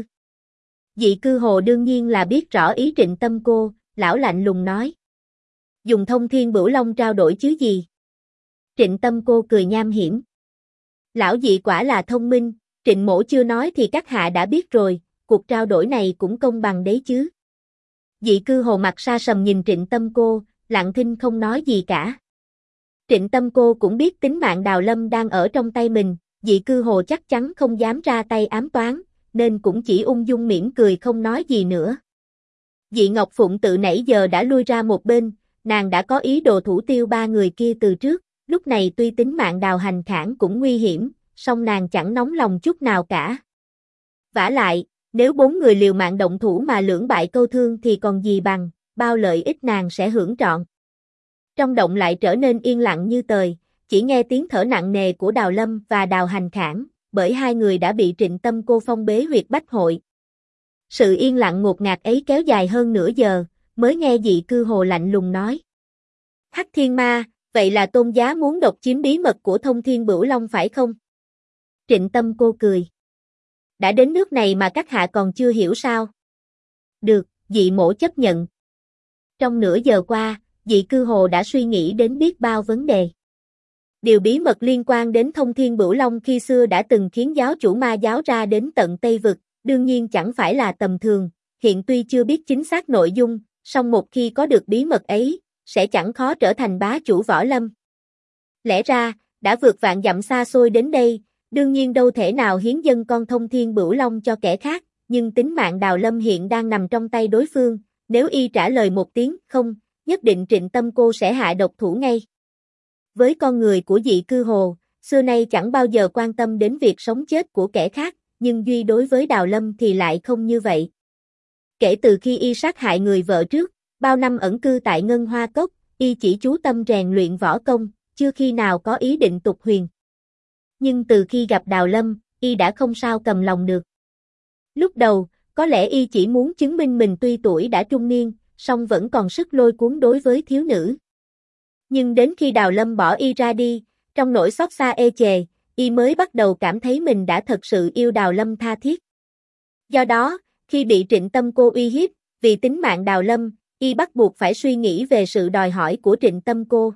Dị cư hồ đương nhiên là biết rõ ý Trịnh Tâm Cô, lão lạnh lùng nói. Dùng Thông Thiên Bửu Long trao đổi chứ gì? Trịnh Tâm Cô cười nham hiểm. Lão dị quả là thông minh, Trịnh mỗ chưa nói thì các hạ đã biết rồi, cuộc trao đổi này cũng công bằng đấy chứ. Dị cư hồ mặt sa sầm nhìn Trịnh Tâm Cô, lặng thinh không nói gì cả. Trịnh Tâm Cô cũng biết tính mạng Đào Lâm đang ở trong tay mình, dị cư hồ chắc chắn không dám ra tay ám toán, nên cũng chỉ ung dung mỉm cười không nói gì nữa. Dị Ngọc Phụng tự nãy giờ đã lui ra một bên, nàng đã có ý đồ thủ tiêu ba người kia từ trước, lúc này tuy tính mạng Đào Hành Khảng cũng nguy hiểm, song nàng chẳng nóng lòng chút nào cả. Vả lại, nếu bốn người liều mạng động thủ mà lưỡng bại câu thương thì còn gì bằng, bao lợi ích nàng sẽ hưởng trọn. Trong động lại trở nên yên lặng như tời, chỉ nghe tiếng thở nặng nề của Đào Lâm và Đào Hành Khảng, bởi hai người đã bị Trịnh Tâm Cô phong bế huyệt bách hội. Sự yên lặng ngột ngạt ấy kéo dài hơn nửa giờ, mới nghe dị cư hồ lạnh lùng nói. Hắc Thiên Ma, vậy là Tôn giá muốn độc chiếm bí mật của Thông Thiên Bửu Long phải không? Trịnh Tâm Cô cười. Đã đến nước này mà các hạ còn chưa hiểu sao? Được, dị mỗ chấp nhận. Trong nửa giờ qua, dị cư hồ đã suy nghĩ đến biết bao vấn đề. Điều bí mật liên quan đến Thông Thiên Bửu Long khi xưa đã từng khiến giáo chủ ma giáo ra đến tận Tây Vực, đương nhiên chẳng phải là tầm thường, hiện tuy chưa biết chính xác nội dung, song một khi có được bí mật ấy, sẽ chẳng khó trở thành bá chủ võ lâm. Lẽ ra, đã vượt vạn dặm xa xôi đến đây, đương nhiên đâu thể nào hiến dâng con Thông Thiên Bửu Long cho kẻ khác, nhưng tính mạng Đào Lâm hiện đang nằm trong tay đối phương, nếu y trả lời một tiếng không, nhất định Trịnh Tâm Cô sẽ hạ độc thủ ngay. Với con người của Dị Cư Hồ, xưa nay chẳng bao giờ quan tâm đến việc sống chết của kẻ khác, nhưng duy đối với Đào Lâm thì lại không như vậy. Kể từ khi y sát hại người vợ trước, bao năm ẩn cư tại Ngân Hoa Cốc, y chỉ chú tâm rèn luyện võ công, chưa khi nào có ý định tục huyền. Nhưng từ khi gặp Đào Lâm, y đã không sao cầm lòng được. Lúc đầu, có lẽ y chỉ muốn chứng minh mình tuy tuổi đã trung niên, song vẫn còn sức lôi cuốn đối với thiếu nữ. Nhưng đến khi Đào Lâm bỏ y ra đi, trong nỗi xót xa ê chề, y mới bắt đầu cảm thấy mình đã thật sự yêu Đào Lâm tha thiết. Do đó, khi bị Trịnh Tâm Cô uy hiếp, vì tính mạng Đào Lâm, y bắt buộc phải suy nghĩ về sự đòi hỏi của Trịnh Tâm Cô.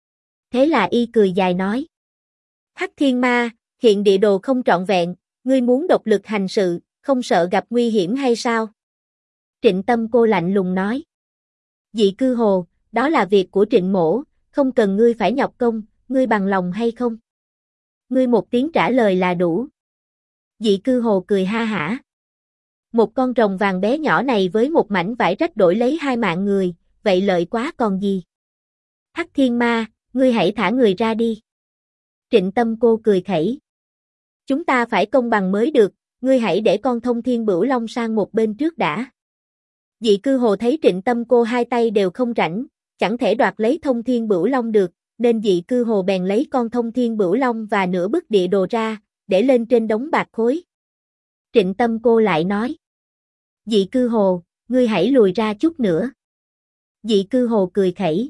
Thế là y cười dài nói: Hắc Thiên Ma, hiện địa đồ không trọn vẹn, ngươi muốn độc lực hành sự, không sợ gặp nguy hiểm hay sao? Trịnh Tâm Cô lạnh lùng nói: Dị Cư Hồ, đó là việc của Trịnh Mỗ, không cần ngươi phải nhọc công, ngươi bằng lòng hay không? Ngươi một tiếng trả lời là đủ. Dị Cư Hồ cười ha hả. Một con rồng vàng bé nhỏ này với một mảnh vải rách đổi lấy 2 mạng người, vậy lợi quá còn gì? Hắc Thiên Ma, ngươi hãy thả người ra đi. Trịnh Tâm Cô cười khẩy. Chúng ta phải công bằng mới được, ngươi hãy để con Thông Thiên Bửu Long sang một bên trước đã. Dị Cư Hồ thấy Trịnh Tâm Cô hai tay đều không rảnh, chẳng thể đoạt lấy Thông Thiên Bửu Long được, nên Dị Cư Hồ bèn lấy con Thông Thiên Bửu Long và nửa bức địa đồ ra, để lên trên đống bạc khối. Trịnh Tâm Cô lại nói: Dị Cư Hồ, ngươi hãy lùi ra chút nữa. Dị Cư Hồ cười khẩy.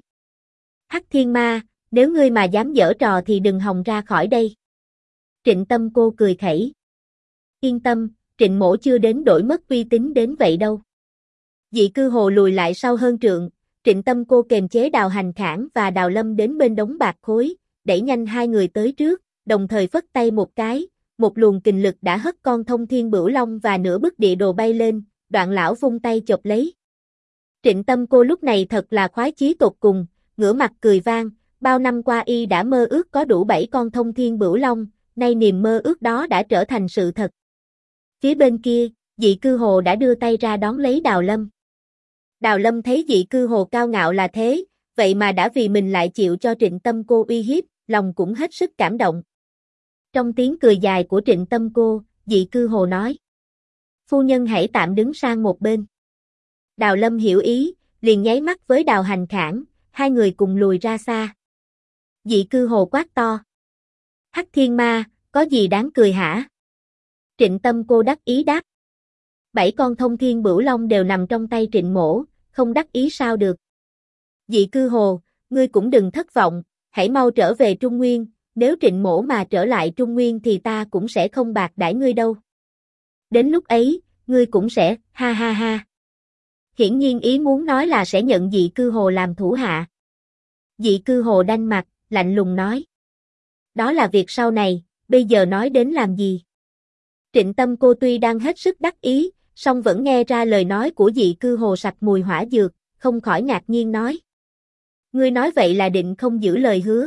Hắc Thiên Ma, nếu ngươi mà dám giở trò thì đừng hòng ra khỏi đây. Trịnh Tâm Cô cười khẩy. Yên tâm, Trịnh Mỗ chưa đến đổi mất uy tín đến vậy đâu. Dị Cư Hồ lùi lại sau hơn trượng, Trịnh Tâm Cô kềm chế Đào Hành Khảng và Đào Lâm đến bên đống bạc khối, đẩy nhanh hai người tới trước, đồng thời phất tay một cái, một luồng kình lực đã hất con Thông Thiên Bửu Long và nửa bức địa đồ bay lên, Đoạn lão vung tay chộp lấy. Trịnh Tâm Cô lúc này thật là khoái chí tột cùng, ngửa mặt cười vang, bao năm qua y đã mơ ước có đủ 7 con Thông Thiên Bửu Long, nay niềm mơ ước đó đã trở thành sự thật. Phía bên kia, Dị Cư Hồ đã đưa tay ra đón lấy Đào Lâm. Đào Lâm thấy Dị Cư Hồ cao ngạo là thế, vậy mà đã vì mình lại chịu cho Trịnh Tâm Cô uy hiếp, lòng cũng hết sức cảm động. Trong tiếng cười dài của Trịnh Tâm Cô, Dị Cư Hồ nói: Phu nhân hãy tạm đứng sang một bên. Đào Lâm hiểu ý, liền nháy mắt với Đào Hành Khảng, hai người cùng lùi ra xa. Dị Cư Hồ quát to: Hắc Thiên Ma, có gì đáng cười hả? Trịnh Tâm Cô đắc ý đáp: 7 con Thông Thiên Bửu Long đều nằm trong tay Trịnh Mỗ, không đắc ý sao được. Dị Cư Hồ, ngươi cũng đừng thất vọng, hãy mau trở về Trung Nguyên, nếu Trịnh Mỗ mà trở lại Trung Nguyên thì ta cũng sẽ không bạc đãi ngươi đâu. Đến lúc ấy, ngươi cũng sẽ, ha ha ha. Hiển nhiên ý muốn nói là sẽ nhận Dị Cư Hồ làm thủ hạ. Dị Cư Hồ đanh mặt, lạnh lùng nói: Đó là việc sau này, bây giờ nói đến làm gì? Trịnh Tâm Cô tuy đang hết sức đắc ý, song vẫn nghe ra lời nói của Dị Cư Hồ sặc mùi hỏa dược, không khỏi ngạc nhiên nói: Ngươi nói vậy là định không giữ lời hứa.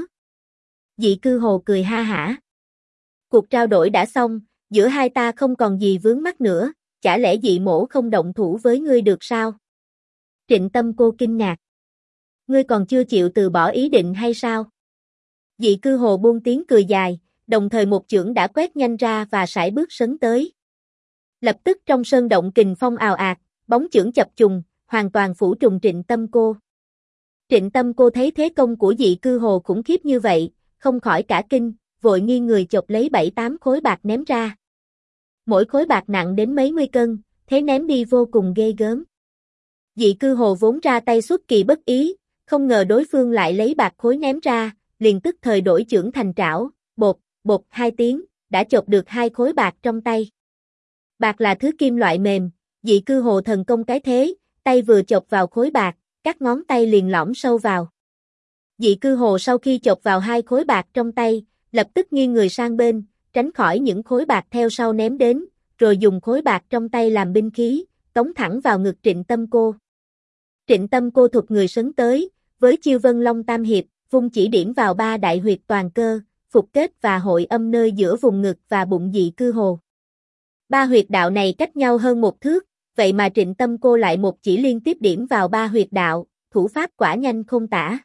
Dị Cư Hồ cười ha hả. Cuộc trao đổi đã xong, giữa hai ta không còn gì vướng mắc nữa, chả lẽ Dị Mỗ không động thủ với ngươi được sao? Trịnh Tâm Cô kinh ngạc. Ngươi còn chưa chịu từ bỏ ý định hay sao? Dị Cư Hồ buông tiếng cười dài, đồng thời một chưởng đã quét nhanh ra và sải bước sấn tới. Lập tức trong sơn động kình phong ào ạt, bóng chưởng chập trùng, hoàn toàn phủ trùng Trịnh Tâm Cô. Trịnh Tâm Cô thấy thế công của Dị Cư Hồ khủng khiếp như vậy, không khỏi cả kinh, vội nghiêng người chộp lấy 7-8 khối bạc ném ra. Mỗi khối bạc nặng đến mấy mươi cân, thế ném đi vô cùng ghê gớm. Dị Cư Hồ vốn ra tay xuất kỳ bất ý, không ngờ đối phương lại lấy bạc khối ném ra, liền tức thời đổi chưởng thành trảo, bột, bột 2 tiếng, đã chộp được 2 khối bạc trong tay. Bạc là thứ kim loại mềm, Dị Cư Hồ thần công cái thế, tay vừa chộp vào khối bạc, các ngón tay liền lõm sâu vào. Dị cư hồ sau khi chộp vào hai khối bạc trong tay, lập tức nghiêng người sang bên, tránh khỏi những khối bạc theo sau ném đến, rồi dùng khối bạc trong tay làm binh khí, tống thẳng vào ngực Trịnh Tâm Cô. Trịnh Tâm Cô thụt người sấn tới, với chiêu Vân Long Tam Hiệp, vung chỉ điểm vào ba đại huyệt toàn cơ, phục kết và hội âm nơi giữa vùng ngực và bụng dị cư hồ. Ba huyệt đạo này cách nhau hơn một thước, vậy mà Trịnh Tâm Cô lại một chỉ liên tiếp điểm vào ba huyệt đạo, thủ pháp quả nhanh không tả.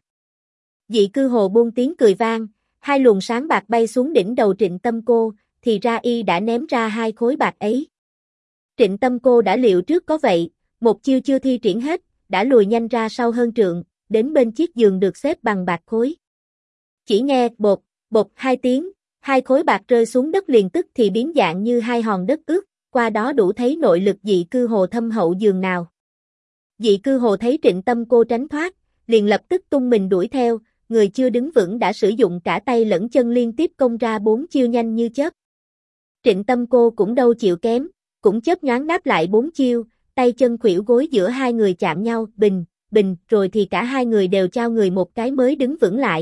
Dị cư hồ buông tiếng cười vang, hai luồng sáng bạc bay xuống đỉnh đầu Trịnh Tâm Cô, thì ra y đã ném ra hai khối bạc ấy. Trịnh Tâm Cô đã liệu trước có vậy, một chiêu chưa thi triển hết, đã lùi nhanh ra sau hơn trượng, đến bên chiếc giường được xếp bằng bạc khối. Chỉ nghe bột, bột hai tiếng, hai khối bạc rơi xuống đất liền tức thì biến dạng như hai hòn đất ướt, qua đó đủ thấy nội lực dị cư hồ thâm hậu dường nào. Dị cư hồ thấy Trịnh Tâm Cô tránh thoát, liền lập tức tung mình đuổi theo, người chưa đứng vững đã sử dụng cả tay lẫn chân liên tiếp công ra 4 chiêu nhanh như chớp. Trịnh Tâm Cô cũng đâu chịu kém, cũng chớp nhoáng đáp lại 4 chiêu, tay chân khuỷu gối giữa hai người chạm nhau, bình, bình, rồi thì cả hai người đều trao người một cái mới đứng vững lại.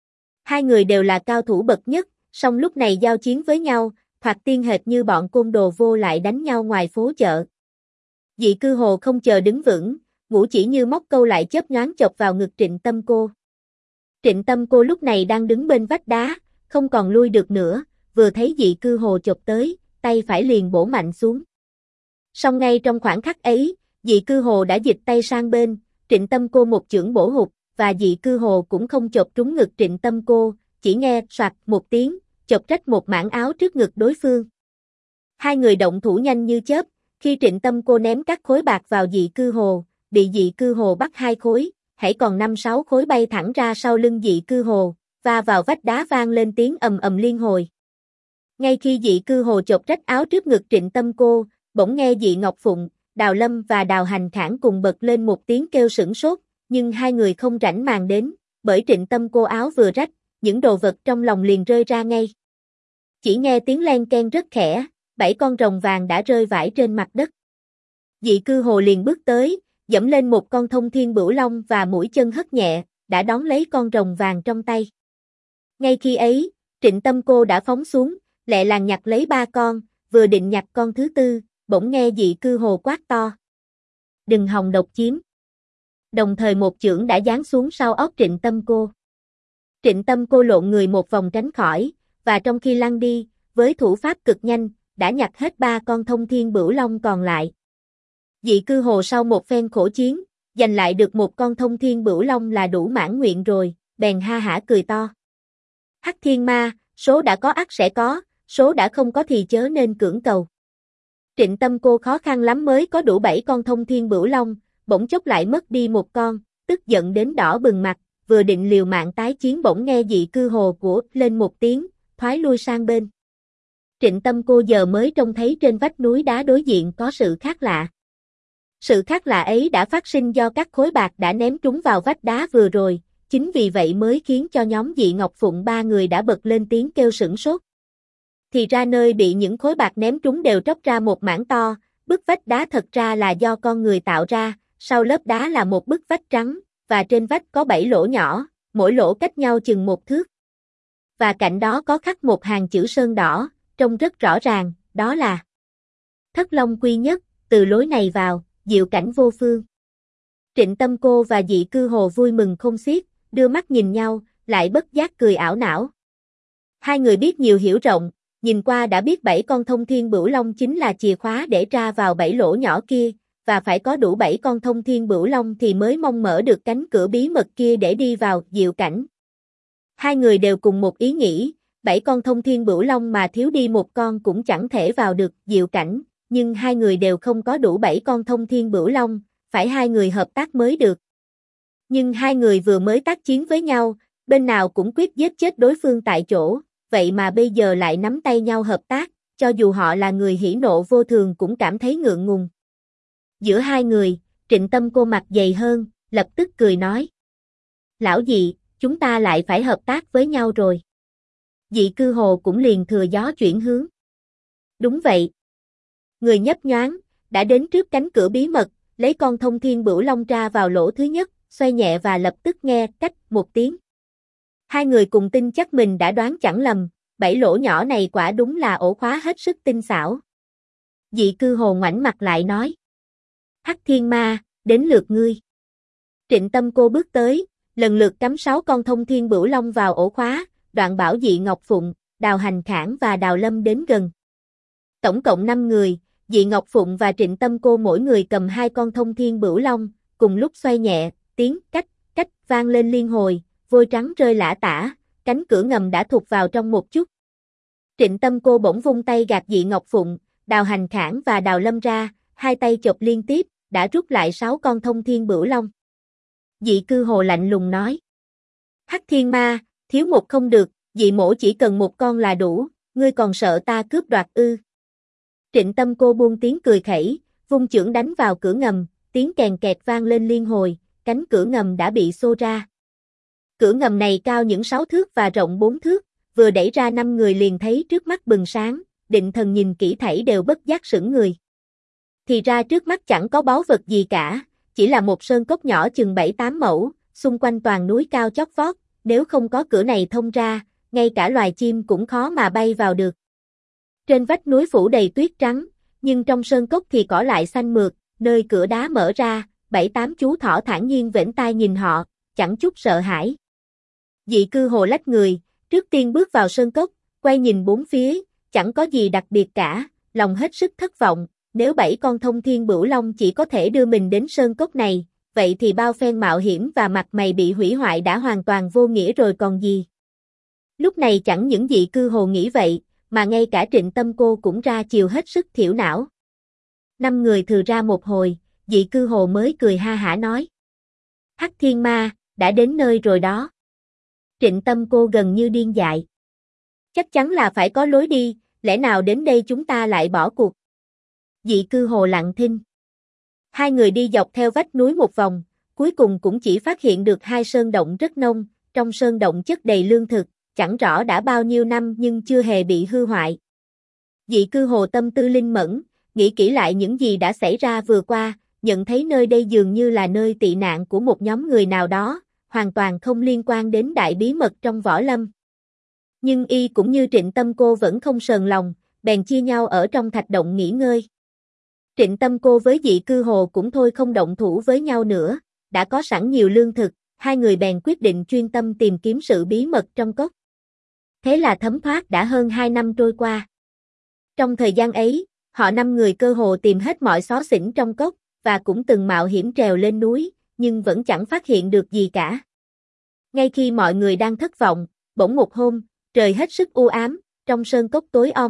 Hai người đều là cao thủ bậc nhất, song lúc này giao chiến với nhau, thoạt tiên hệt như bọn côn đồ vô lại đánh nhau ngoài phố chợ. Dị cư hồ không chờ đứng vững, ngũ chỉ như móc câu lại chớp nhoáng chọc vào ngực Trịnh Tâm Cô. Trịnh Tâm Cô lúc này đang đứng bên vách đá, không còn lui được nữa, vừa thấy dị cư hồ chộp tới, tay phải liền bổ mạnh xuống. Song ngay trong khoảnh khắc ấy, dị cư hồ đã dịch tay sang bên, Trịnh Tâm Cô một chưởng bổ hụt, và dị cư hồ cũng không chộp trúng ngực Trịnh Tâm Cô, chỉ nghe soạt một tiếng, chộp rách một mảng áo trước ngực đối phương. Hai người động thủ nhanh như chớp, khi Trịnh Tâm Cô ném các khối bạc vào dị cư hồ, bị dị cư hồ bắt hai khối, hãy còn 5-6 khối bay thẳng ra sau lưng dị cư hồ, và vào vách đá vang lên tiếng ầm ầm liên hồi. Ngay khi dị cư hồ chộp rách áo trước ngực Trịnh Tâm Cô, bỗng nghe dị Ngọc Phụng, Đào Lâm và Đào Hành Khảng cùng bật lên một tiếng kêu sửng sốt, nhưng hai người không rảnh màng đến, bởi Trịnh Tâm Cô áo vừa rách, những đồ vật trong lòng liền rơi ra ngay. Chỉ nghe tiếng len ken rất khẽ, 7 con rồng vàng đã rơi vãi trên mặt đất. Dị cư hồ liền bước tới, dẫm lên một con thông thiên bửu long và mũi chân hất nhẹ, đã đón lấy con rồng vàng trong tay. Ngay khi ấy, Trịnh Tâm Cô đã phóng xuống, lẹ làng nhặt lấy 3 con, vừa định nhặt con thứ tư, bỗng nghe dị cư hồ quát to. Đừng hòng độc chiếm. Đồng thời một chưởng đã giáng xuống sau óc Trịnh Tâm Cô. Trịnh Tâm Cô lộn người một vòng tránh khỏi, và trong khi lăn đi, với thủ pháp cực nhanh, đã nhặt hết 3 con thông thiên bửu long còn lại. Dị cư hồ sau một phen khổ chiến, giành lại được một con thông thiên bửu long là đủ mãn nguyện rồi, bèn ha hả cười to. Hắc thiên ma, số đã có ắt sẽ có, số đã không có thì chớ nên cưỡng cầu. Trịnh Tâm Cô khó khăn lắm mới có đủ 7 con thông thiên bửu long, bỗng chốc lại mất đi một con, tức giận đến đỏ bừng mặt, vừa định liều mạng tái chiến bỗng nghe dị cư hồ của lên một tiếng, thoái lui sang bên. Trịnh Tâm Cô giờ mới trông thấy trên vách núi đá đối diện có sự khác lạ. Sự khác lạ ấy đã phát sinh do các khối bạc đã ném trúng vào vách đá vừa rồi, chính vì vậy mới khiến cho nhóm dị Ngọc Phụng 3 người đã bật lên tiếng kêu sửng sốt. Thì ra nơi bị những khối bạc ném trúng đều tróc ra một mảng to, bức vách đá thật ra là do con người tạo ra, sau lớp đá là một bức vách trắng, và trên vách có 7 lỗ nhỏ, mỗi lỗ cách nhau chừng 1 thước. Và cạnh đó có khắc một hàng chữ sơn đỏ, trông rất rõ ràng, đó là Thất Long Quy Nhất, từ lối này vào, diệu cảnh vô phương. Trịnh Tâm Cô và dị cư hồ vui mừng khôn xiết, đưa mắt nhìn nhau, lại bất giác cười ảo não. Hai người biết nhiều hiểu rộng, nhìn qua đã biết 7 con thông thiên bửu long chính là chìa khóa để tra vào 7 lỗ nhỏ kia, và phải có đủ 7 con thông thiên bửu long thì mới mong mở được cánh cửa bí mật kia để đi vào diệu cảnh. Hai người đều cùng một ý nghĩ, 7 con thông thiên bửu long mà thiếu đi một con cũng chẳng thể vào được diệu cảnh, nhưng hai người đều không có đủ 7 con thông thiên bửu long, phải hai người hợp tác mới được. Nhưng hai người vừa mới tác chiến với nhau, bên nào cũng quyết giết chết đối phương tại chỗ, vậy mà bây giờ lại nắm tay nhau hợp tác, cho dù họ là người hỉ nộ vô thường cũng cảm thấy ngượng ngùng. Giữa hai người, Trịnh Tâm Cô mặt dày hơn, lập tức cười nói. Lão dị, chúng ta lại phải hợp tác với nhau rồi. Dị cư hồ cũng liền thừa gió chuyển hướng. Đúng vậy. Người nhấp nhoáng, đã đến trước cánh cửa bí mật, lấy con thông thiên bửu long ra vào lỗ thứ nhất, xoay nhẹ và lập tức nghe cách một tiếng. Hai người cùng tin chắc mình đã đoán chẳng lầm, 7 lỗ nhỏ này quả đúng là ổ khóa hết sức tinh xảo. Dị Cư Hồ ngoảnh mặt lại nói. Hắc Thiên Ma, đến lượt ngươi. Trịnh Tâm Cô bước tới, lần lượt cắm 6 con thông thiên bửu long vào ổ khóa, đoạn bảo Dị Ngọc Phụng, Đào Hành Khảng và Đào Lâm đến gần. Tổng cộng 5 người, Dị Ngọc Phụng và Trịnh Tâm Cô mỗi người cầm 2 con thông thiên bửu long, cùng lúc xoay nhẹ, tiếng cách, cách vang lên liên hồi, vôi trắng rơi lả tả, cánh cửa ngầm đã thụt vào trong một chút. Trịnh Tâm Cô bỗng vung tay gạt Dị Ngọc Phụng, Đào Hành Khảng và Đào Lâm ra, hai tay chộp liên tiếp, đã rút lại 6 con thông thiên bửu long. Dị Cư Hồ lạnh lùng nói. Hắc Thiên Ma, thiếu một không được, Dị mỗ chỉ cần một con là đủ, ngươi còn sợ ta cướp đoạt ư? Trịnh Tâm Cô buông tiếng cười khẩy, vung chưởng đánh vào cửa ngầm, tiếng kèn kẹt vang lên liên hồi, cánh cửa ngầm đã bị xô ra. Cửa ngầm này cao những 6 thước và rộng 4 thước, vừa đẩy ra 5 người liền thấy trước mắt bừng sáng, định thần nhìn kỹ thảy đều bất giác sững người. Thì ra trước mắt chẳng có báu vật gì cả, chỉ là một sơn cốc nhỏ chừng 7-8 mẫu, xung quanh toàn núi cao chót vót, nếu không có cửa này thông ra, ngay cả loài chim cũng khó mà bay vào được. Trên vách núi phủ đầy tuyết trắng, nhưng trong sơn cốc thì cỏ lại xanh mượt, nơi cửa đá mở ra, 7-8 chú thỏ thản nhiên vểnh tai nhìn họ, chẳng chút sợ hãi. Dị Cư Hồ lách người, trước tiên bước vào sơn cốc, quay nhìn bốn phía, chẳng có gì đặc biệt cả, lòng hết sức thất vọng, nếu 7 con thông thiên bửu long chỉ có thể đưa mình đến sơn cốc này, vậy thì bao phen mạo hiểm và mặt mày bị hủy hoại đã hoàn toàn vô nghĩa rồi còn gì. Lúc này chẳng những Dị Cư Hồ nghĩ vậy, mà ngay cả Trịnh Tâm Cô cũng ra chiều hết sức thiểu não. 5 người thừ ra một hồi, Dị Cư Hồ mới cười ha hả nói. Hắc Thiên Ma, đã đến nơi rồi đó. Trịnh Tâm Cô gần như điên dại. Chắc chắn là phải có lối đi, lẽ nào đến đây chúng ta lại bỏ cuộc. Dị Cư Hồ lặng thinh. Hai người đi dọc theo vách núi một vòng, cuối cùng cũng chỉ phát hiện được 2 sơn động rất nông, trong sơn động chất đầy lương thực, chẳng rõ đã bao nhiêu năm nhưng chưa hề bị hư hoại. Dị Cư Hồ tâm tư linh mẫn, nghĩ kỹ lại những gì đã xảy ra vừa qua, nhận thấy nơi đây dường như là nơi tị nạn của một nhóm người nào đó, hoàn toàn không liên quan đến đại bí mật trong võ lâm. Nhưng y cũng như Trịnh Tâm Cô vẫn không sờn lòng, bèn chia nhau ở trong thạch động nghỉ ngơi. Trịnh Tâm Cô với Dị Cư Hồ cũng thôi không động thủ với nhau nữa, đã có sẵn nhiều lương thực, hai người bèn quyết định chuyên tâm tìm kiếm sự bí mật trong cốc. Thế là thấm thoát đã hơn 2 năm trôi qua. Trong thời gian ấy, họ 5 người cơ hồ tìm hết mọi xó xỉnh trong cốc, và cũng từng mạo hiểm trèo lên núi, nhưng vẫn chẳng phát hiện được gì cả. Ngay khi mọi người đang thất vọng, bỗng một hôm, trời hết sức u ám, trong sơn cốc tối om.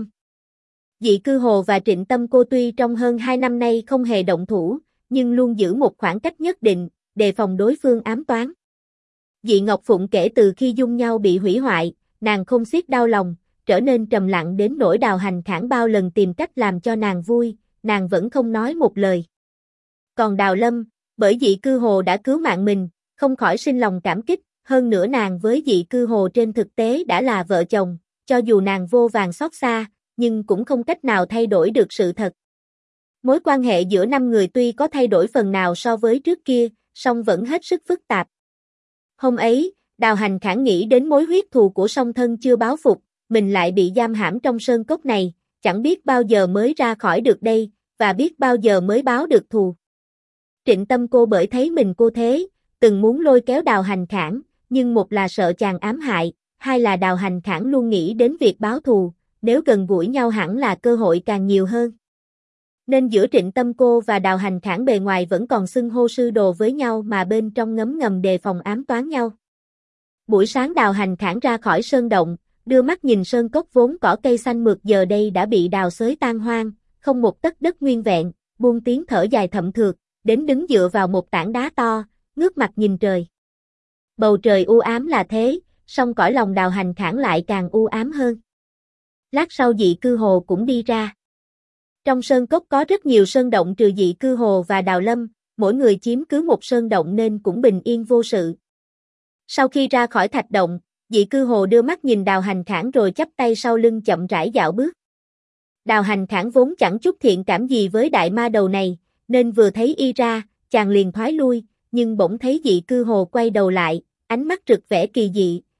Dị Cư Hồ và Trịnh Tâm Cô tuy trong hơn 2 năm nay không hề động thủ, nhưng luôn giữ một khoảng cách nhất định, đề phòng đối phương ám toán. Dị Ngọc Phụng kể từ khi dung nhau bị hủy hoại, nàng không xiết đau lòng, trở nên trầm lặng đến nỗi Đào Hành Khảng bao lần tìm cách làm cho nàng vui, nàng vẫn không nói một lời. Còn Đào Lâm, bởi Dị Cư Hồ đã cứu mạng mình, không khỏi sinh lòng cảm kích, hơn nữa nàng với Dị Cư Hồ trên thực tế đã là vợ chồng, cho dù nàng vô vàn xót xa, nhưng cũng không cách nào thay đổi được sự thật. Mối quan hệ giữa 5 người tuy có thay đổi phần nào so với trước kia, song vẫn hết sức phức tạp. Hôm ấy, Đào Hành Khảng nghĩ đến mối huyết thù của song thân chưa báo phục, mình lại bị giam hãm trong sơn cốc này, chẳng biết bao giờ mới ra khỏi được đây, và biết bao giờ mới báo được thù. Trịnh Tâm Cô bởi thấy mình cô thế, từng muốn lôi kéo Đào Hành Khảng, nhưng một là sợ chàng ám hại, hai là Đào Hành Khảng luôn nghĩ đến việc báo thù, nếu gần gũi nhau hẳn là cơ hội càng nhiều hơn. Nên giữa Trịnh Tâm Cô và Đào Hành Khảng bề ngoài vẫn còn xưng hô sư đồ với nhau mà bên trong ngấm ngầm đề phòng ám toán nhau. Buổi sáng Đào Hành Khảng ra khỏi sơn động, đưa mắt nhìn sơn cốc vốn cỏ cây xanh mượt giờ đây đã bị đào xới tan hoang, không một tấc đất nguyên vẹn, buông tiếng thở dài thậm thượt, đến đứng dựa vào một tảng đá to, ngước mặt nhìn trời. Bầu trời u ám là thế, song cõi lòng Đào Hành Khảng lại càng u ám hơn. Lát sau Dị Cư Hồ cũng đi ra. Trong sơn cốc có rất nhiều sơn động trừ Dị Cư Hồ và Đào Lâm, mỗi người chiếm cứ một sơn động nên cũng bình yên vô sự. Sau khi ra khỏi thạch động, Dị Cư Hồ đưa mắt nhìn Đào Hành Khảng rồi chắp tay sau lưng chậm rãi dạo bước. Đào Hành Khảng vốn chẳng chút thiện cảm gì với đại ma đầu này, nên vừa thấy y ra, chàng liền thoái lui, nhưng bỗng thấy Dị Cư Hồ quay đầu lại, ánh mắt rực vẻ kỳ dị,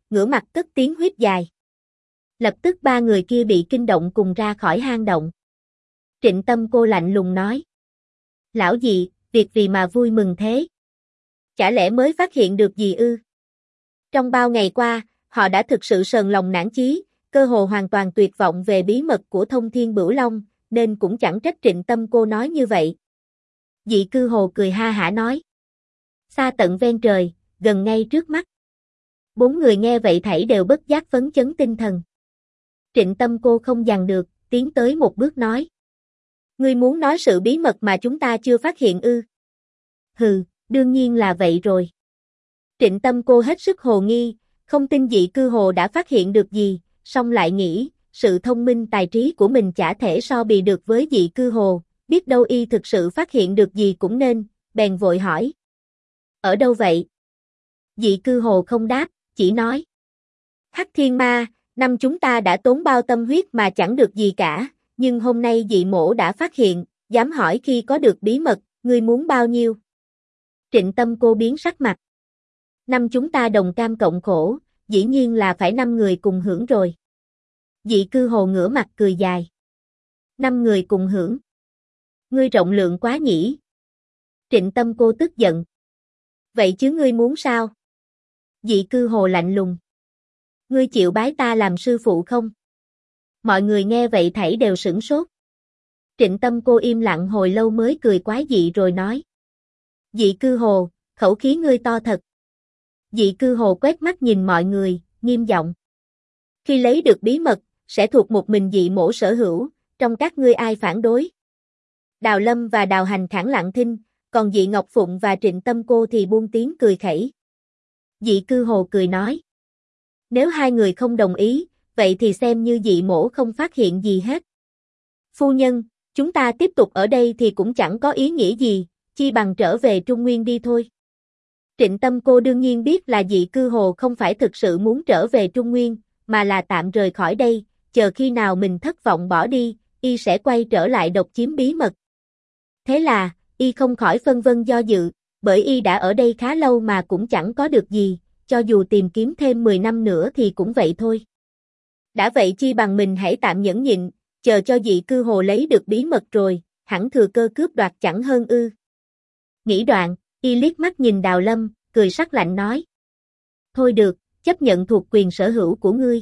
ngửa mặt cất tiếng huýt dài. Lập tức ba người kia bị kinh động cùng ra khỏi hang động. Trịnh Tâm Cô lạnh lùng nói. Lão dị, việc gì mà vui mừng thế? Chả lẽ mới phát hiện được gì ư? Trong bao ngày qua, họ đã thực sự sờn lòng nản chí, cơ hồ hoàn toàn tuyệt vọng về bí mật của Thông Thiên Bửu Long, nên cũng chẳng trách Trịnh Tâm Cô nói như vậy. Dị Cư Hồ cười ha hả nói. Xa tận ven trời, gần ngay trước mắt. Bốn người nghe vậy thảy đều bất giác phấn chấn tinh thần. Trịnh Tâm Cô không dằn được, tiến tới một bước nói. Ngươi muốn nói sự bí mật mà chúng ta chưa phát hiện ư? Hừ, đương nhiên là vậy rồi. Trịnh Tâm Cô hết sức hồ nghi, không tin Dị Cư Hồ đã phát hiện được gì, song lại nghĩ, sự thông minh tài trí của mình chả thể so bì được với Dị Cư Hồ, biết đâu y thực sự phát hiện được gì cũng nên, bèn vội hỏi. Ở đâu vậy? Dị Cư Hồ không đáp, chỉ nói. Hắc Thiên Ma, năm chúng ta đã tốn bao tâm huyết mà chẳng được gì cả, nhưng hôm nay Dị Mỗ đã phát hiện, dám hỏi khi có được bí mật, ngươi muốn bao nhiêu? Trịnh Tâm Cô biến sắc mặt. Năm chúng ta đồng cam cộng khổ, dĩ nhiên là phải 5 người cùng hưởng rồi. Dị Cư Hồ ngửa mặt cười dài. 5 người cùng hưởng. Ngươi rộng lượng quá nhỉ. Trịnh Tâm Cô tức giận. Vậy chứ ngươi muốn sao? Dị Cư Hồ lạnh lùng. Ngươi chịu bái ta làm sư phụ không? Mọi người nghe vậy thảy đều sửng sốt. Trịnh Tâm Cô im lặng hồi lâu mới cười quái dị rồi nói. Dị Cư Hồ, khẩu khí ngươi to thật. Dị Cư Hồ quét mắt nhìn mọi người, nghiêm giọng. Khi lấy được bí mật, sẽ thuộc một mình Dị Mỗ sở hữu, trong các ngươi ai phản đối? Đào Lâm và Đào Hành khẳng lặng thinh, còn Dị Ngọc Phụng và Trịnh Tâm Cô thì buông tiếng cười khẩy. Dị Cư Hồ cười nói. Nếu hai người không đồng ý, vậy thì xem như Dị Mỗ không phát hiện gì hết. Phu nhân, chúng ta tiếp tục ở đây thì cũng chẳng có ý nghĩa gì, chi bằng trở về Trung Nguyên đi thôi. Trịnh Tâm Cô đương nhiên biết là Dị Cư Hồ không phải thực sự muốn trở về Trung Nguyên, mà là tạm rời khỏi đây, chờ khi nào mình thất vọng bỏ đi, y sẽ quay trở lại độc chiếm bí mật. Thế là, y không khỏi phân vân do dự, bởi y đã ở đây khá lâu mà cũng chẳng có được gì, cho dù tìm kiếm thêm 10 năm nữa thì cũng vậy thôi. Đã vậy chi bằng mình hãy tạm nhẫn nhịn, chờ cho Dị Cư Hồ lấy được bí mật rồi, hẳn thừa cơ cướp đoạt chẳng hơn ư. Nghĩ đoạn, y liếc mắt nhìn Đào Lâm, cười sắc lạnh nói. Thôi được, chấp nhận thuộc quyền sở hữu của ngươi.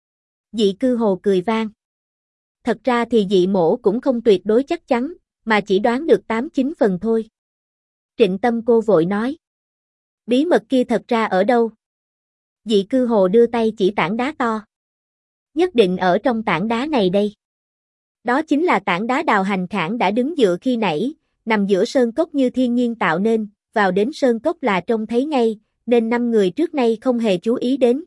Dị Cư Hồ cười vang. Thật ra thì Dị Mỗ cũng không tuyệt đối chắc chắn, mà chỉ đoán được 8-9 phần thôi. Trịnh Tâm Cô vội nói. Bí mật kia thật ra ở đâu? Dị Cư Hồ đưa tay chỉ tảng đá to. Nhất định ở trong tảng đá này đây. Đó chính là tảng đá Đào Hành Khảng đã đứng dựa khi nãy, nằm giữa sơn cốc như thiên nhiên tạo nên, vào đến sơn cốc là trông thấy ngay, nên 5 người trước nay không hề chú ý đến.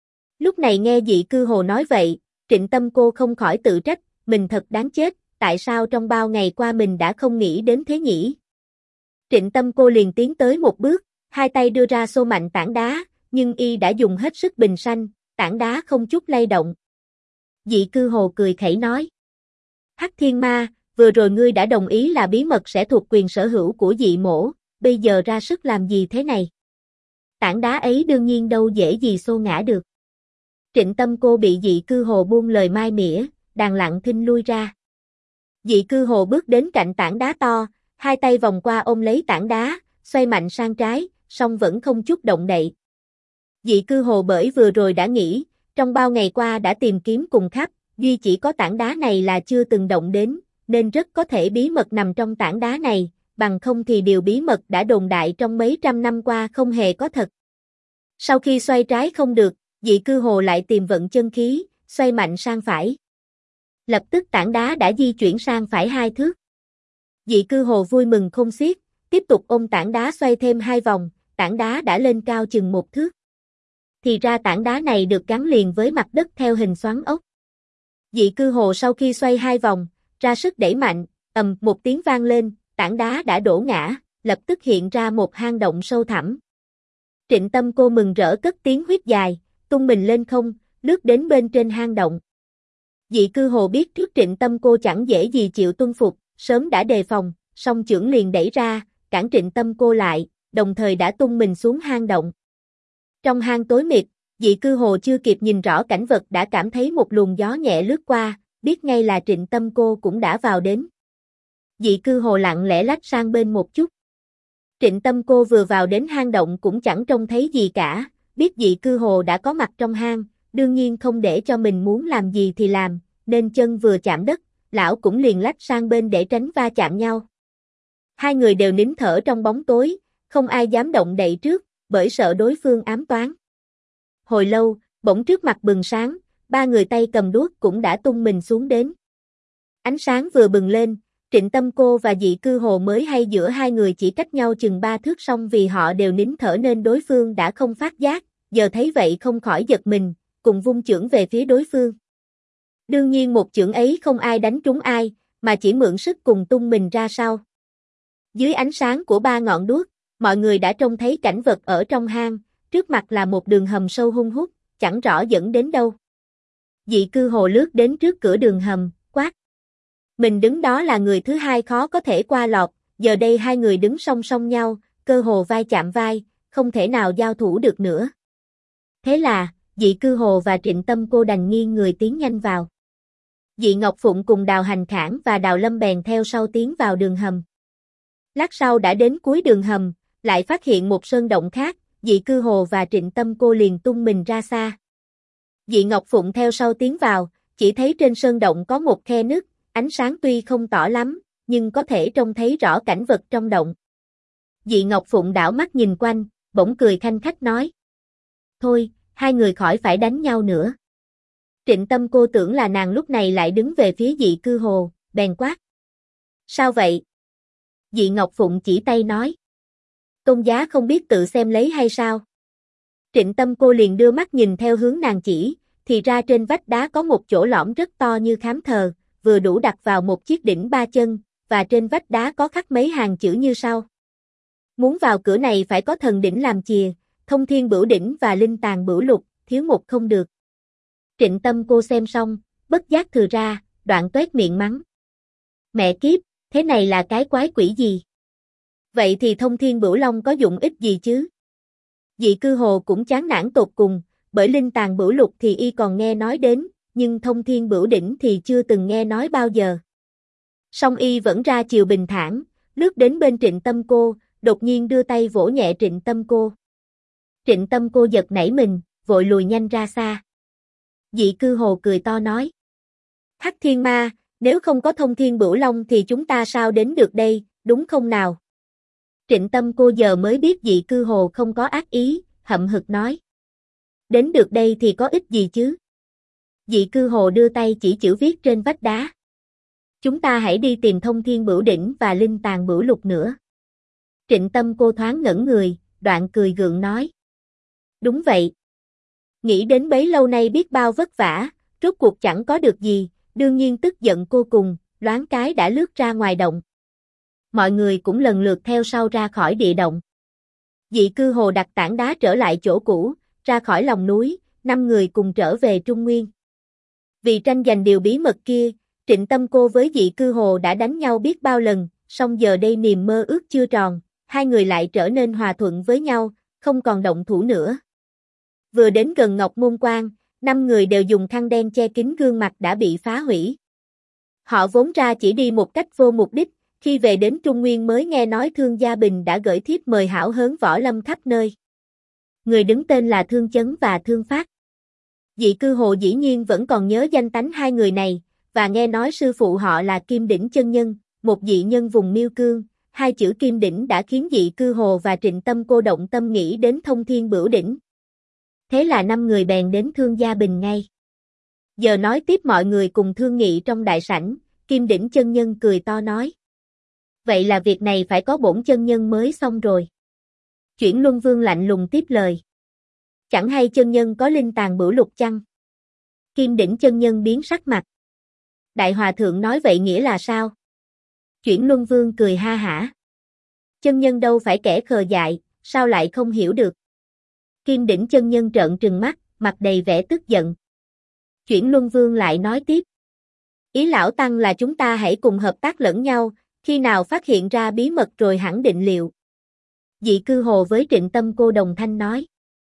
Lúc này nghe Dị Cư Hồ nói vậy, Trịnh Tâm Cô không khỏi tự trách, mình thật đáng chết, tại sao trong bao ngày qua mình đã không nghĩ đến thế nhỉ? Trịnh Tâm Cô liền tiến tới một bước, hai tay đưa ra xô mạnh tảng đá, nhưng y đã dùng hết sức bình sanh, tảng đá không chút lay động. Dị Cư Hồ cười khẩy nói. Hắc Thiên Ma, vừa rồi ngươi đã đồng ý là bí mật sẽ thuộc quyền sở hữu của Dị Mỗ, bây giờ ra sức làm gì thế này? Tảng đá ấy đương nhiên đâu dễ gì xô ngã được. Trịnh Tâm Cô bị Dị Cư Hồ buông lời mai mỉa, đàng lặng thinh lui ra. Dị Cư Hồ bước đến cạnh tảng đá to, hai tay vòng qua ôm lấy tảng đá, xoay mạnh sang trái, song vẫn không chút động đậy. Dị Cư Hồ bởi vừa rồi đã nghĩ, trong bao ngày qua đã tìm kiếm cùng khắp, duy chỉ có tảng đá này là chưa từng động đến, nên rất có thể bí mật nằm trong tảng đá này, bằng không thì điều bí mật đã đồn đại trong mấy trăm năm qua không hề có thật. Sau khi xoay trái không được, Dị Cư Hồ lại tìm vận chân khí, xoay mạnh sang phải. Lập tức tảng đá đã di chuyển sang phải 2 thước. Dị Cư Hồ vui mừng khôn xiết, tiếp tục ôm tảng đá xoay thêm 2 vòng, tảng đá đã lên cao chừng 1 thước. Thì ra tảng đá này được gắn liền với mặt đất theo hình xoắn ốc. Dị Cư Hồ sau khi xoay 2 vòng, ra sức đẩy mạnh, một tiếng vang lên, tảng đá đã đổ ngã, lập tức hiện ra một hang động sâu thẳm. Trịnh Tâm Cô mừng rỡ cất tiếng huýt dài, tung mình lên không, lướt đến bên trên hang động. Dị Cư Hồ biết trước Trịnh Tâm Cô chẳng dễ gì chịu tuân phục, sớm đã đề phòng, song chưởng liền đẩy ra, cản Trịnh Tâm Cô lại, đồng thời đã tung mình xuống hang động. Trong hang tối mịt, Dị cư hồ chưa kịp nhìn rõ cảnh vật đã cảm thấy một luồng gió nhẹ lướt qua, biết ngay là Trịnh Tâm cô cũng đã vào đến. Dị cư hồ lặng lẽ lách sang bên một chút. Trịnh Tâm cô vừa vào đến hang động cũng chẳng trông thấy gì cả, biết dị cư hồ đã có mặt trong hang, đương nhiên không để cho mình muốn làm gì thì làm, nên chân vừa chạm đất, lão cũng liền lách sang bên để tránh va chạm nhau. Hai người đều nín thở trong bóng tối, không ai dám động đậy trước, bởi sợ đối phương ám toán. Hồi lâu, bỗng trước mặt bừng sáng, ba người tay cầm đuốc cũng đã tung mình xuống đến. Ánh sáng vừa bừng lên, Trịnh Tâm cô và dị cư hồ mới hay giữa hai người chỉ cách nhau chừng 3 thước, song vì họ đều nín thở nên đối phương đã không phát giác, giờ thấy vậy không khỏi giật mình, cùng vung chưởng về phía đối phương. Đương nhiên một chưởng ấy không ai đánh trúng ai, mà chỉ mượn sức cùng tung mình ra sau. Dưới ánh sáng của ba ngọn đuốc, mọi người đã trông thấy cảnh vật ở trong hang, trước mặt là một đường hầm sâu hun hút, chẳng rõ dẫn đến đâu. Dị cư hồ lướt đến trước cửa đường hầm, quát. Mình đứng đó là người thứ hai khó có thể qua lọt, giờ đây hai người đứng song song nhau, cơ hồ vai chạm vai, không thể nào giao thủ được nữa. Thế là, dị cư hồ và Trịnh Tâm cô đành nghiêng người tiến nhanh vào. Dị Ngọc Phụng cùng Đào Hành Khảng và Đào Lâm bèn theo sau tiến vào đường hầm. Lát sau đã đến cuối đường hầm, lại phát hiện một sơn động khác, dị cư hồ và Trịnh Tâm cô liền tung mình ra xa. Dị Ngọc Phụng theo sau tiến vào, chỉ thấy trên sơn động có một khe nứt, ánh sáng tuy không tỏ lắm, nhưng có thể trông thấy rõ cảnh vật trong động. Dị Ngọc Phụng đảo mắt nhìn quanh, bỗng cười khanh khách nói. Thôi, hai người khỏi phải đánh nhau nữa. Trịnh Tâm cô tưởng là nàng lúc này lại đứng về phía dị cư hồ, bèn quát. Sao vậy? Dị Ngọc Phụng chỉ tay nói. Tôn giá không biết tự xem lấy hay sao? Trịnh Tâm cô liền đưa mắt nhìn theo hướng nàng chỉ, thì ra trên vách đá có một chỗ lõm rất to như khám thờ, vừa đủ đặt vào một chiếc đỉnh 3 chân, và trên vách đá có khắc mấy hàng chữ như sau. Muốn vào cửa này phải có thần đỉnh làm chìa, thông thiên bửu đỉnh và linh tàng bửu lục, thiếu một không được. Trịnh Tâm cô xem xong, bất giác thừa ra, đoạn toét miệng mắng. Mẹ kiếp, thế này là cái quái quỷ gì? Vậy thì thông thiên bửu long có dụng ích gì chứ? Dị cư hồ cũng chán nản tột cùng, bởi linh tàng bửu lục thì y còn nghe nói đến, nhưng thông thiên bửu đỉnh thì chưa từng nghe nói bao giờ. Song y vẫn ra chiều bình thản, lướt đến bên Trịnh Tâm cô, đột nhiên đưa tay vỗ nhẹ Trịnh Tâm cô. Trịnh Tâm cô giật nảy mình, vội lùi nhanh ra xa. Dị cư hồ cười to nói. Hắc thiên ma, nếu không có thông thiên bửu long thì chúng ta sao đến được đây, đúng không nào? Trịnh Tâm cô giờ mới biết dị cư hồ không có ác ý, hậm hực nói. Đến được đây thì có ích gì chứ? Dị cư hồ đưa tay chỉ chữ viết trên vách đá. Chúng ta hãy đi tìm thông thiên bửu đỉnh và linh tàng bửu lục nữa. Trịnh Tâm cô thoáng ngẩn người, đoạn cười gượng nói. Đúng vậy. Nghĩ đến bấy lâu nay biết bao vất vả, rốt cuộc chẳng có được gì, đương nhiên tức giận cô cùng, loáng cái đã lướt ra ngoài động. Mọi người cũng lần lượt theo sau ra khỏi địa động. Dị cư hồ đặt tảng đá trở lại chỗ cũ, ra khỏi lòng núi, 5 người cùng trở về Trung Nguyên. Vì tranh giành điều bí mật kia, Trịnh Tâm cô với dị cư hồ đã đánh nhau biết bao lần, song giờ đây niềm mơ ước chưa tròn, hai người lại trở nên hòa thuận với nhau, không còn động thủ nữa. Vừa đến gần Ngọc Môn Quan, 5 người đều dùng khăn đen che kín gương mặt đã bị phá hủy. Họ vốn ra chỉ đi một cách vô mục đích, khi về đến Trung Nguyên mới nghe nói Thương Gia Bình đã gửi thiếp mời hảo hớn võ lâm khắp nơi. Người đứng tên là Thương Chấn và Thương Phát. Dị cư hồ dĩ nhiên vẫn còn nhớ danh tánh hai người này, và nghe nói sư phụ họ là Kim Đỉnh chân nhân, một dị nhân vùng Miêu Cương. Hai chữ Kim Đỉnh đã khiến dị cư hồ và Trịnh Tâm cô động tâm nghĩ đến thông thiên bửu đỉnh. Thế là 5 người bèn đến Thương Gia Bình ngay. Giờ nói tiếp mọi người cùng thương nghị trong đại sảnh, Kim Đỉnh chân nhân cười to nói. Vậy là việc này phải có bổn chân nhân mới xong rồi. Chuyển Luân Vương lạnh lùng tiếp lời. Chẳng hay chân nhân có linh tàng bửu lục chăng? Kim Đỉnh chân nhân biến sắc mặt. Đại hòa thượng nói vậy nghĩa là sao? Chuyển Luân Vương cười ha hả. Chân nhân đâu phải kẻ khờ dại, sao lại không hiểu được? Kim Đỉnh chân nhân trợn trừng mắt, mặt đầy vẻ tức giận. Chuyển Luân Vương lại nói tiếp. Ý lão tăng là chúng ta hãy cùng hợp tác lẫn nhau, khi nào phát hiện ra bí mật rồi hẳn định liệu. Dị cư hồ với Trịnh Tâm cô đồng thanh nói.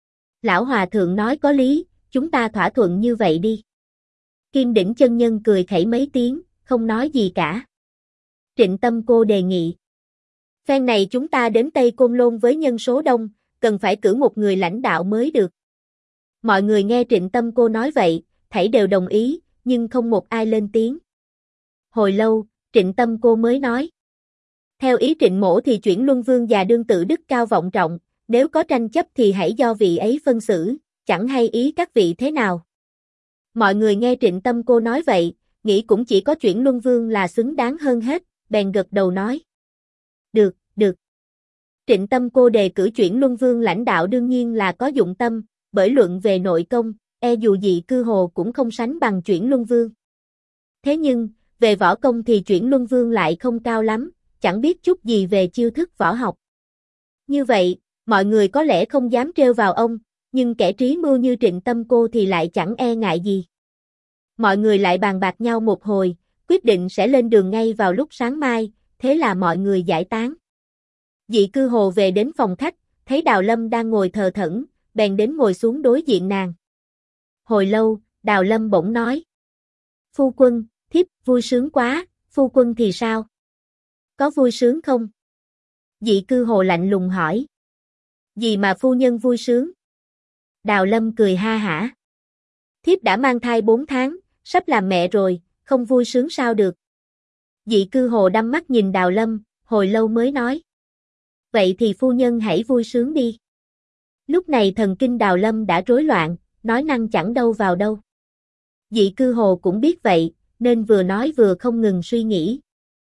Lão Hòa Thượng nói có lý, chúng ta thỏa thuận như vậy đi. Kim Đỉnh chân nhân cười khẩy mấy tiếng, không nói gì cả. Trịnh Tâm Cô đề nghị. Phen này chúng ta đến Tây Côn Lôn với nhân số đông, cần phải cử một người lãnh đạo mới được. Mọi người nghe Trịnh Tâm Cô nói vậy, thảy đều đồng ý, nhưng không một ai lên tiếng. Hồi lâu, Trịnh Tâm Cô mới nói. Theo ý Trịnh Mỗ thì Chuyển Luân Vương già đương tự đức cao vọng trọng, nếu có tranh chấp thì hãy do vị ấy phân xử, chẳng hay ý các vị thế nào. Mọi người nghe Trịnh Tâm Cô nói vậy, nghĩ cũng chỉ có Chuyển Luân Vương là xứng đáng hơn hết, bèn gật đầu nói. Được, được. Trịnh Tâm Cô đề cử Chuyển Luân Vương lãnh đạo đương nhiên là có dụng tâm, bởi luận về nội công, dù Dị Cư Hồ cũng không sánh bằng Chuyển Luân Vương. Thế nhưng, về võ công thì Chuyển Luân Vương lại không cao lắm, chẳng biết chút gì về chiêu thức võ học. Như vậy, mọi người có lẽ không dám trêu vào ông, nhưng kẻ trí mưu như Trịnh Tâm Cô thì lại chẳng e ngại gì. Mọi người lại bàn bạc nhau một hồi, quyết định sẽ lên đường ngay vào lúc sáng mai, thế là mọi người giải tán. Dị Cư Hồ về đến phòng khách, thấy Đào Lâm đang ngồi thờ thẫn, bèn đến ngồi xuống đối diện nàng. Hồi lâu, Đào Lâm bỗng nói. Phu quân, thiếp vui sướng quá, phu quân thì sao? Có vui sướng không? Dị Cư Hồ lạnh lùng hỏi. Gì mà phu nhân vui sướng? Đào Lâm cười ha hả. Thiếp đã mang thai 4 tháng, sắp làm mẹ rồi, không vui sướng sao được? Dị Cư Hồ đăm mắt nhìn Đào Lâm, hồi lâu mới nói. Vậy thì phu nhân hãy vui sướng đi. Lúc này thần kinh Đào Lâm đã rối loạn, nói năng chẳng đâu vào đâu. Dị Cư Hồ cũng biết vậy, nên vừa nói vừa không ngừng suy nghĩ.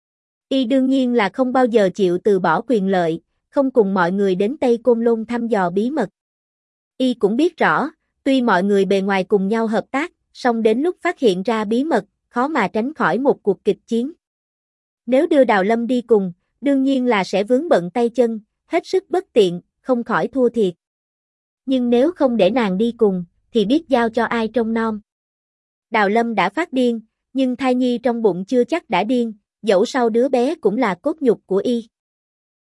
Y đương nhiên là không bao giờ chịu từ bỏ quyền lợi, không cùng mọi người đến Tây Côn Lôn thăm dò bí mật. Y cũng biết rõ, tuy mọi người bề ngoài cùng nhau hợp tác, song đến lúc phát hiện ra bí mật, khó mà tránh khỏi một cuộc kịch chiến. Nếu đưa Đào Lâm đi cùng, đương nhiên là sẽ vướng bận tay chân, hết sức bất tiện, không khỏi thua thiệt. Nhưng nếu không để nàng đi cùng, thì biết giao cho ai trông nom. Đào Lâm đã phát điên, nhưng thai nhi trong bụng chưa chắc đã điên, dẫu sao đứa bé cũng là cốt nhục của y.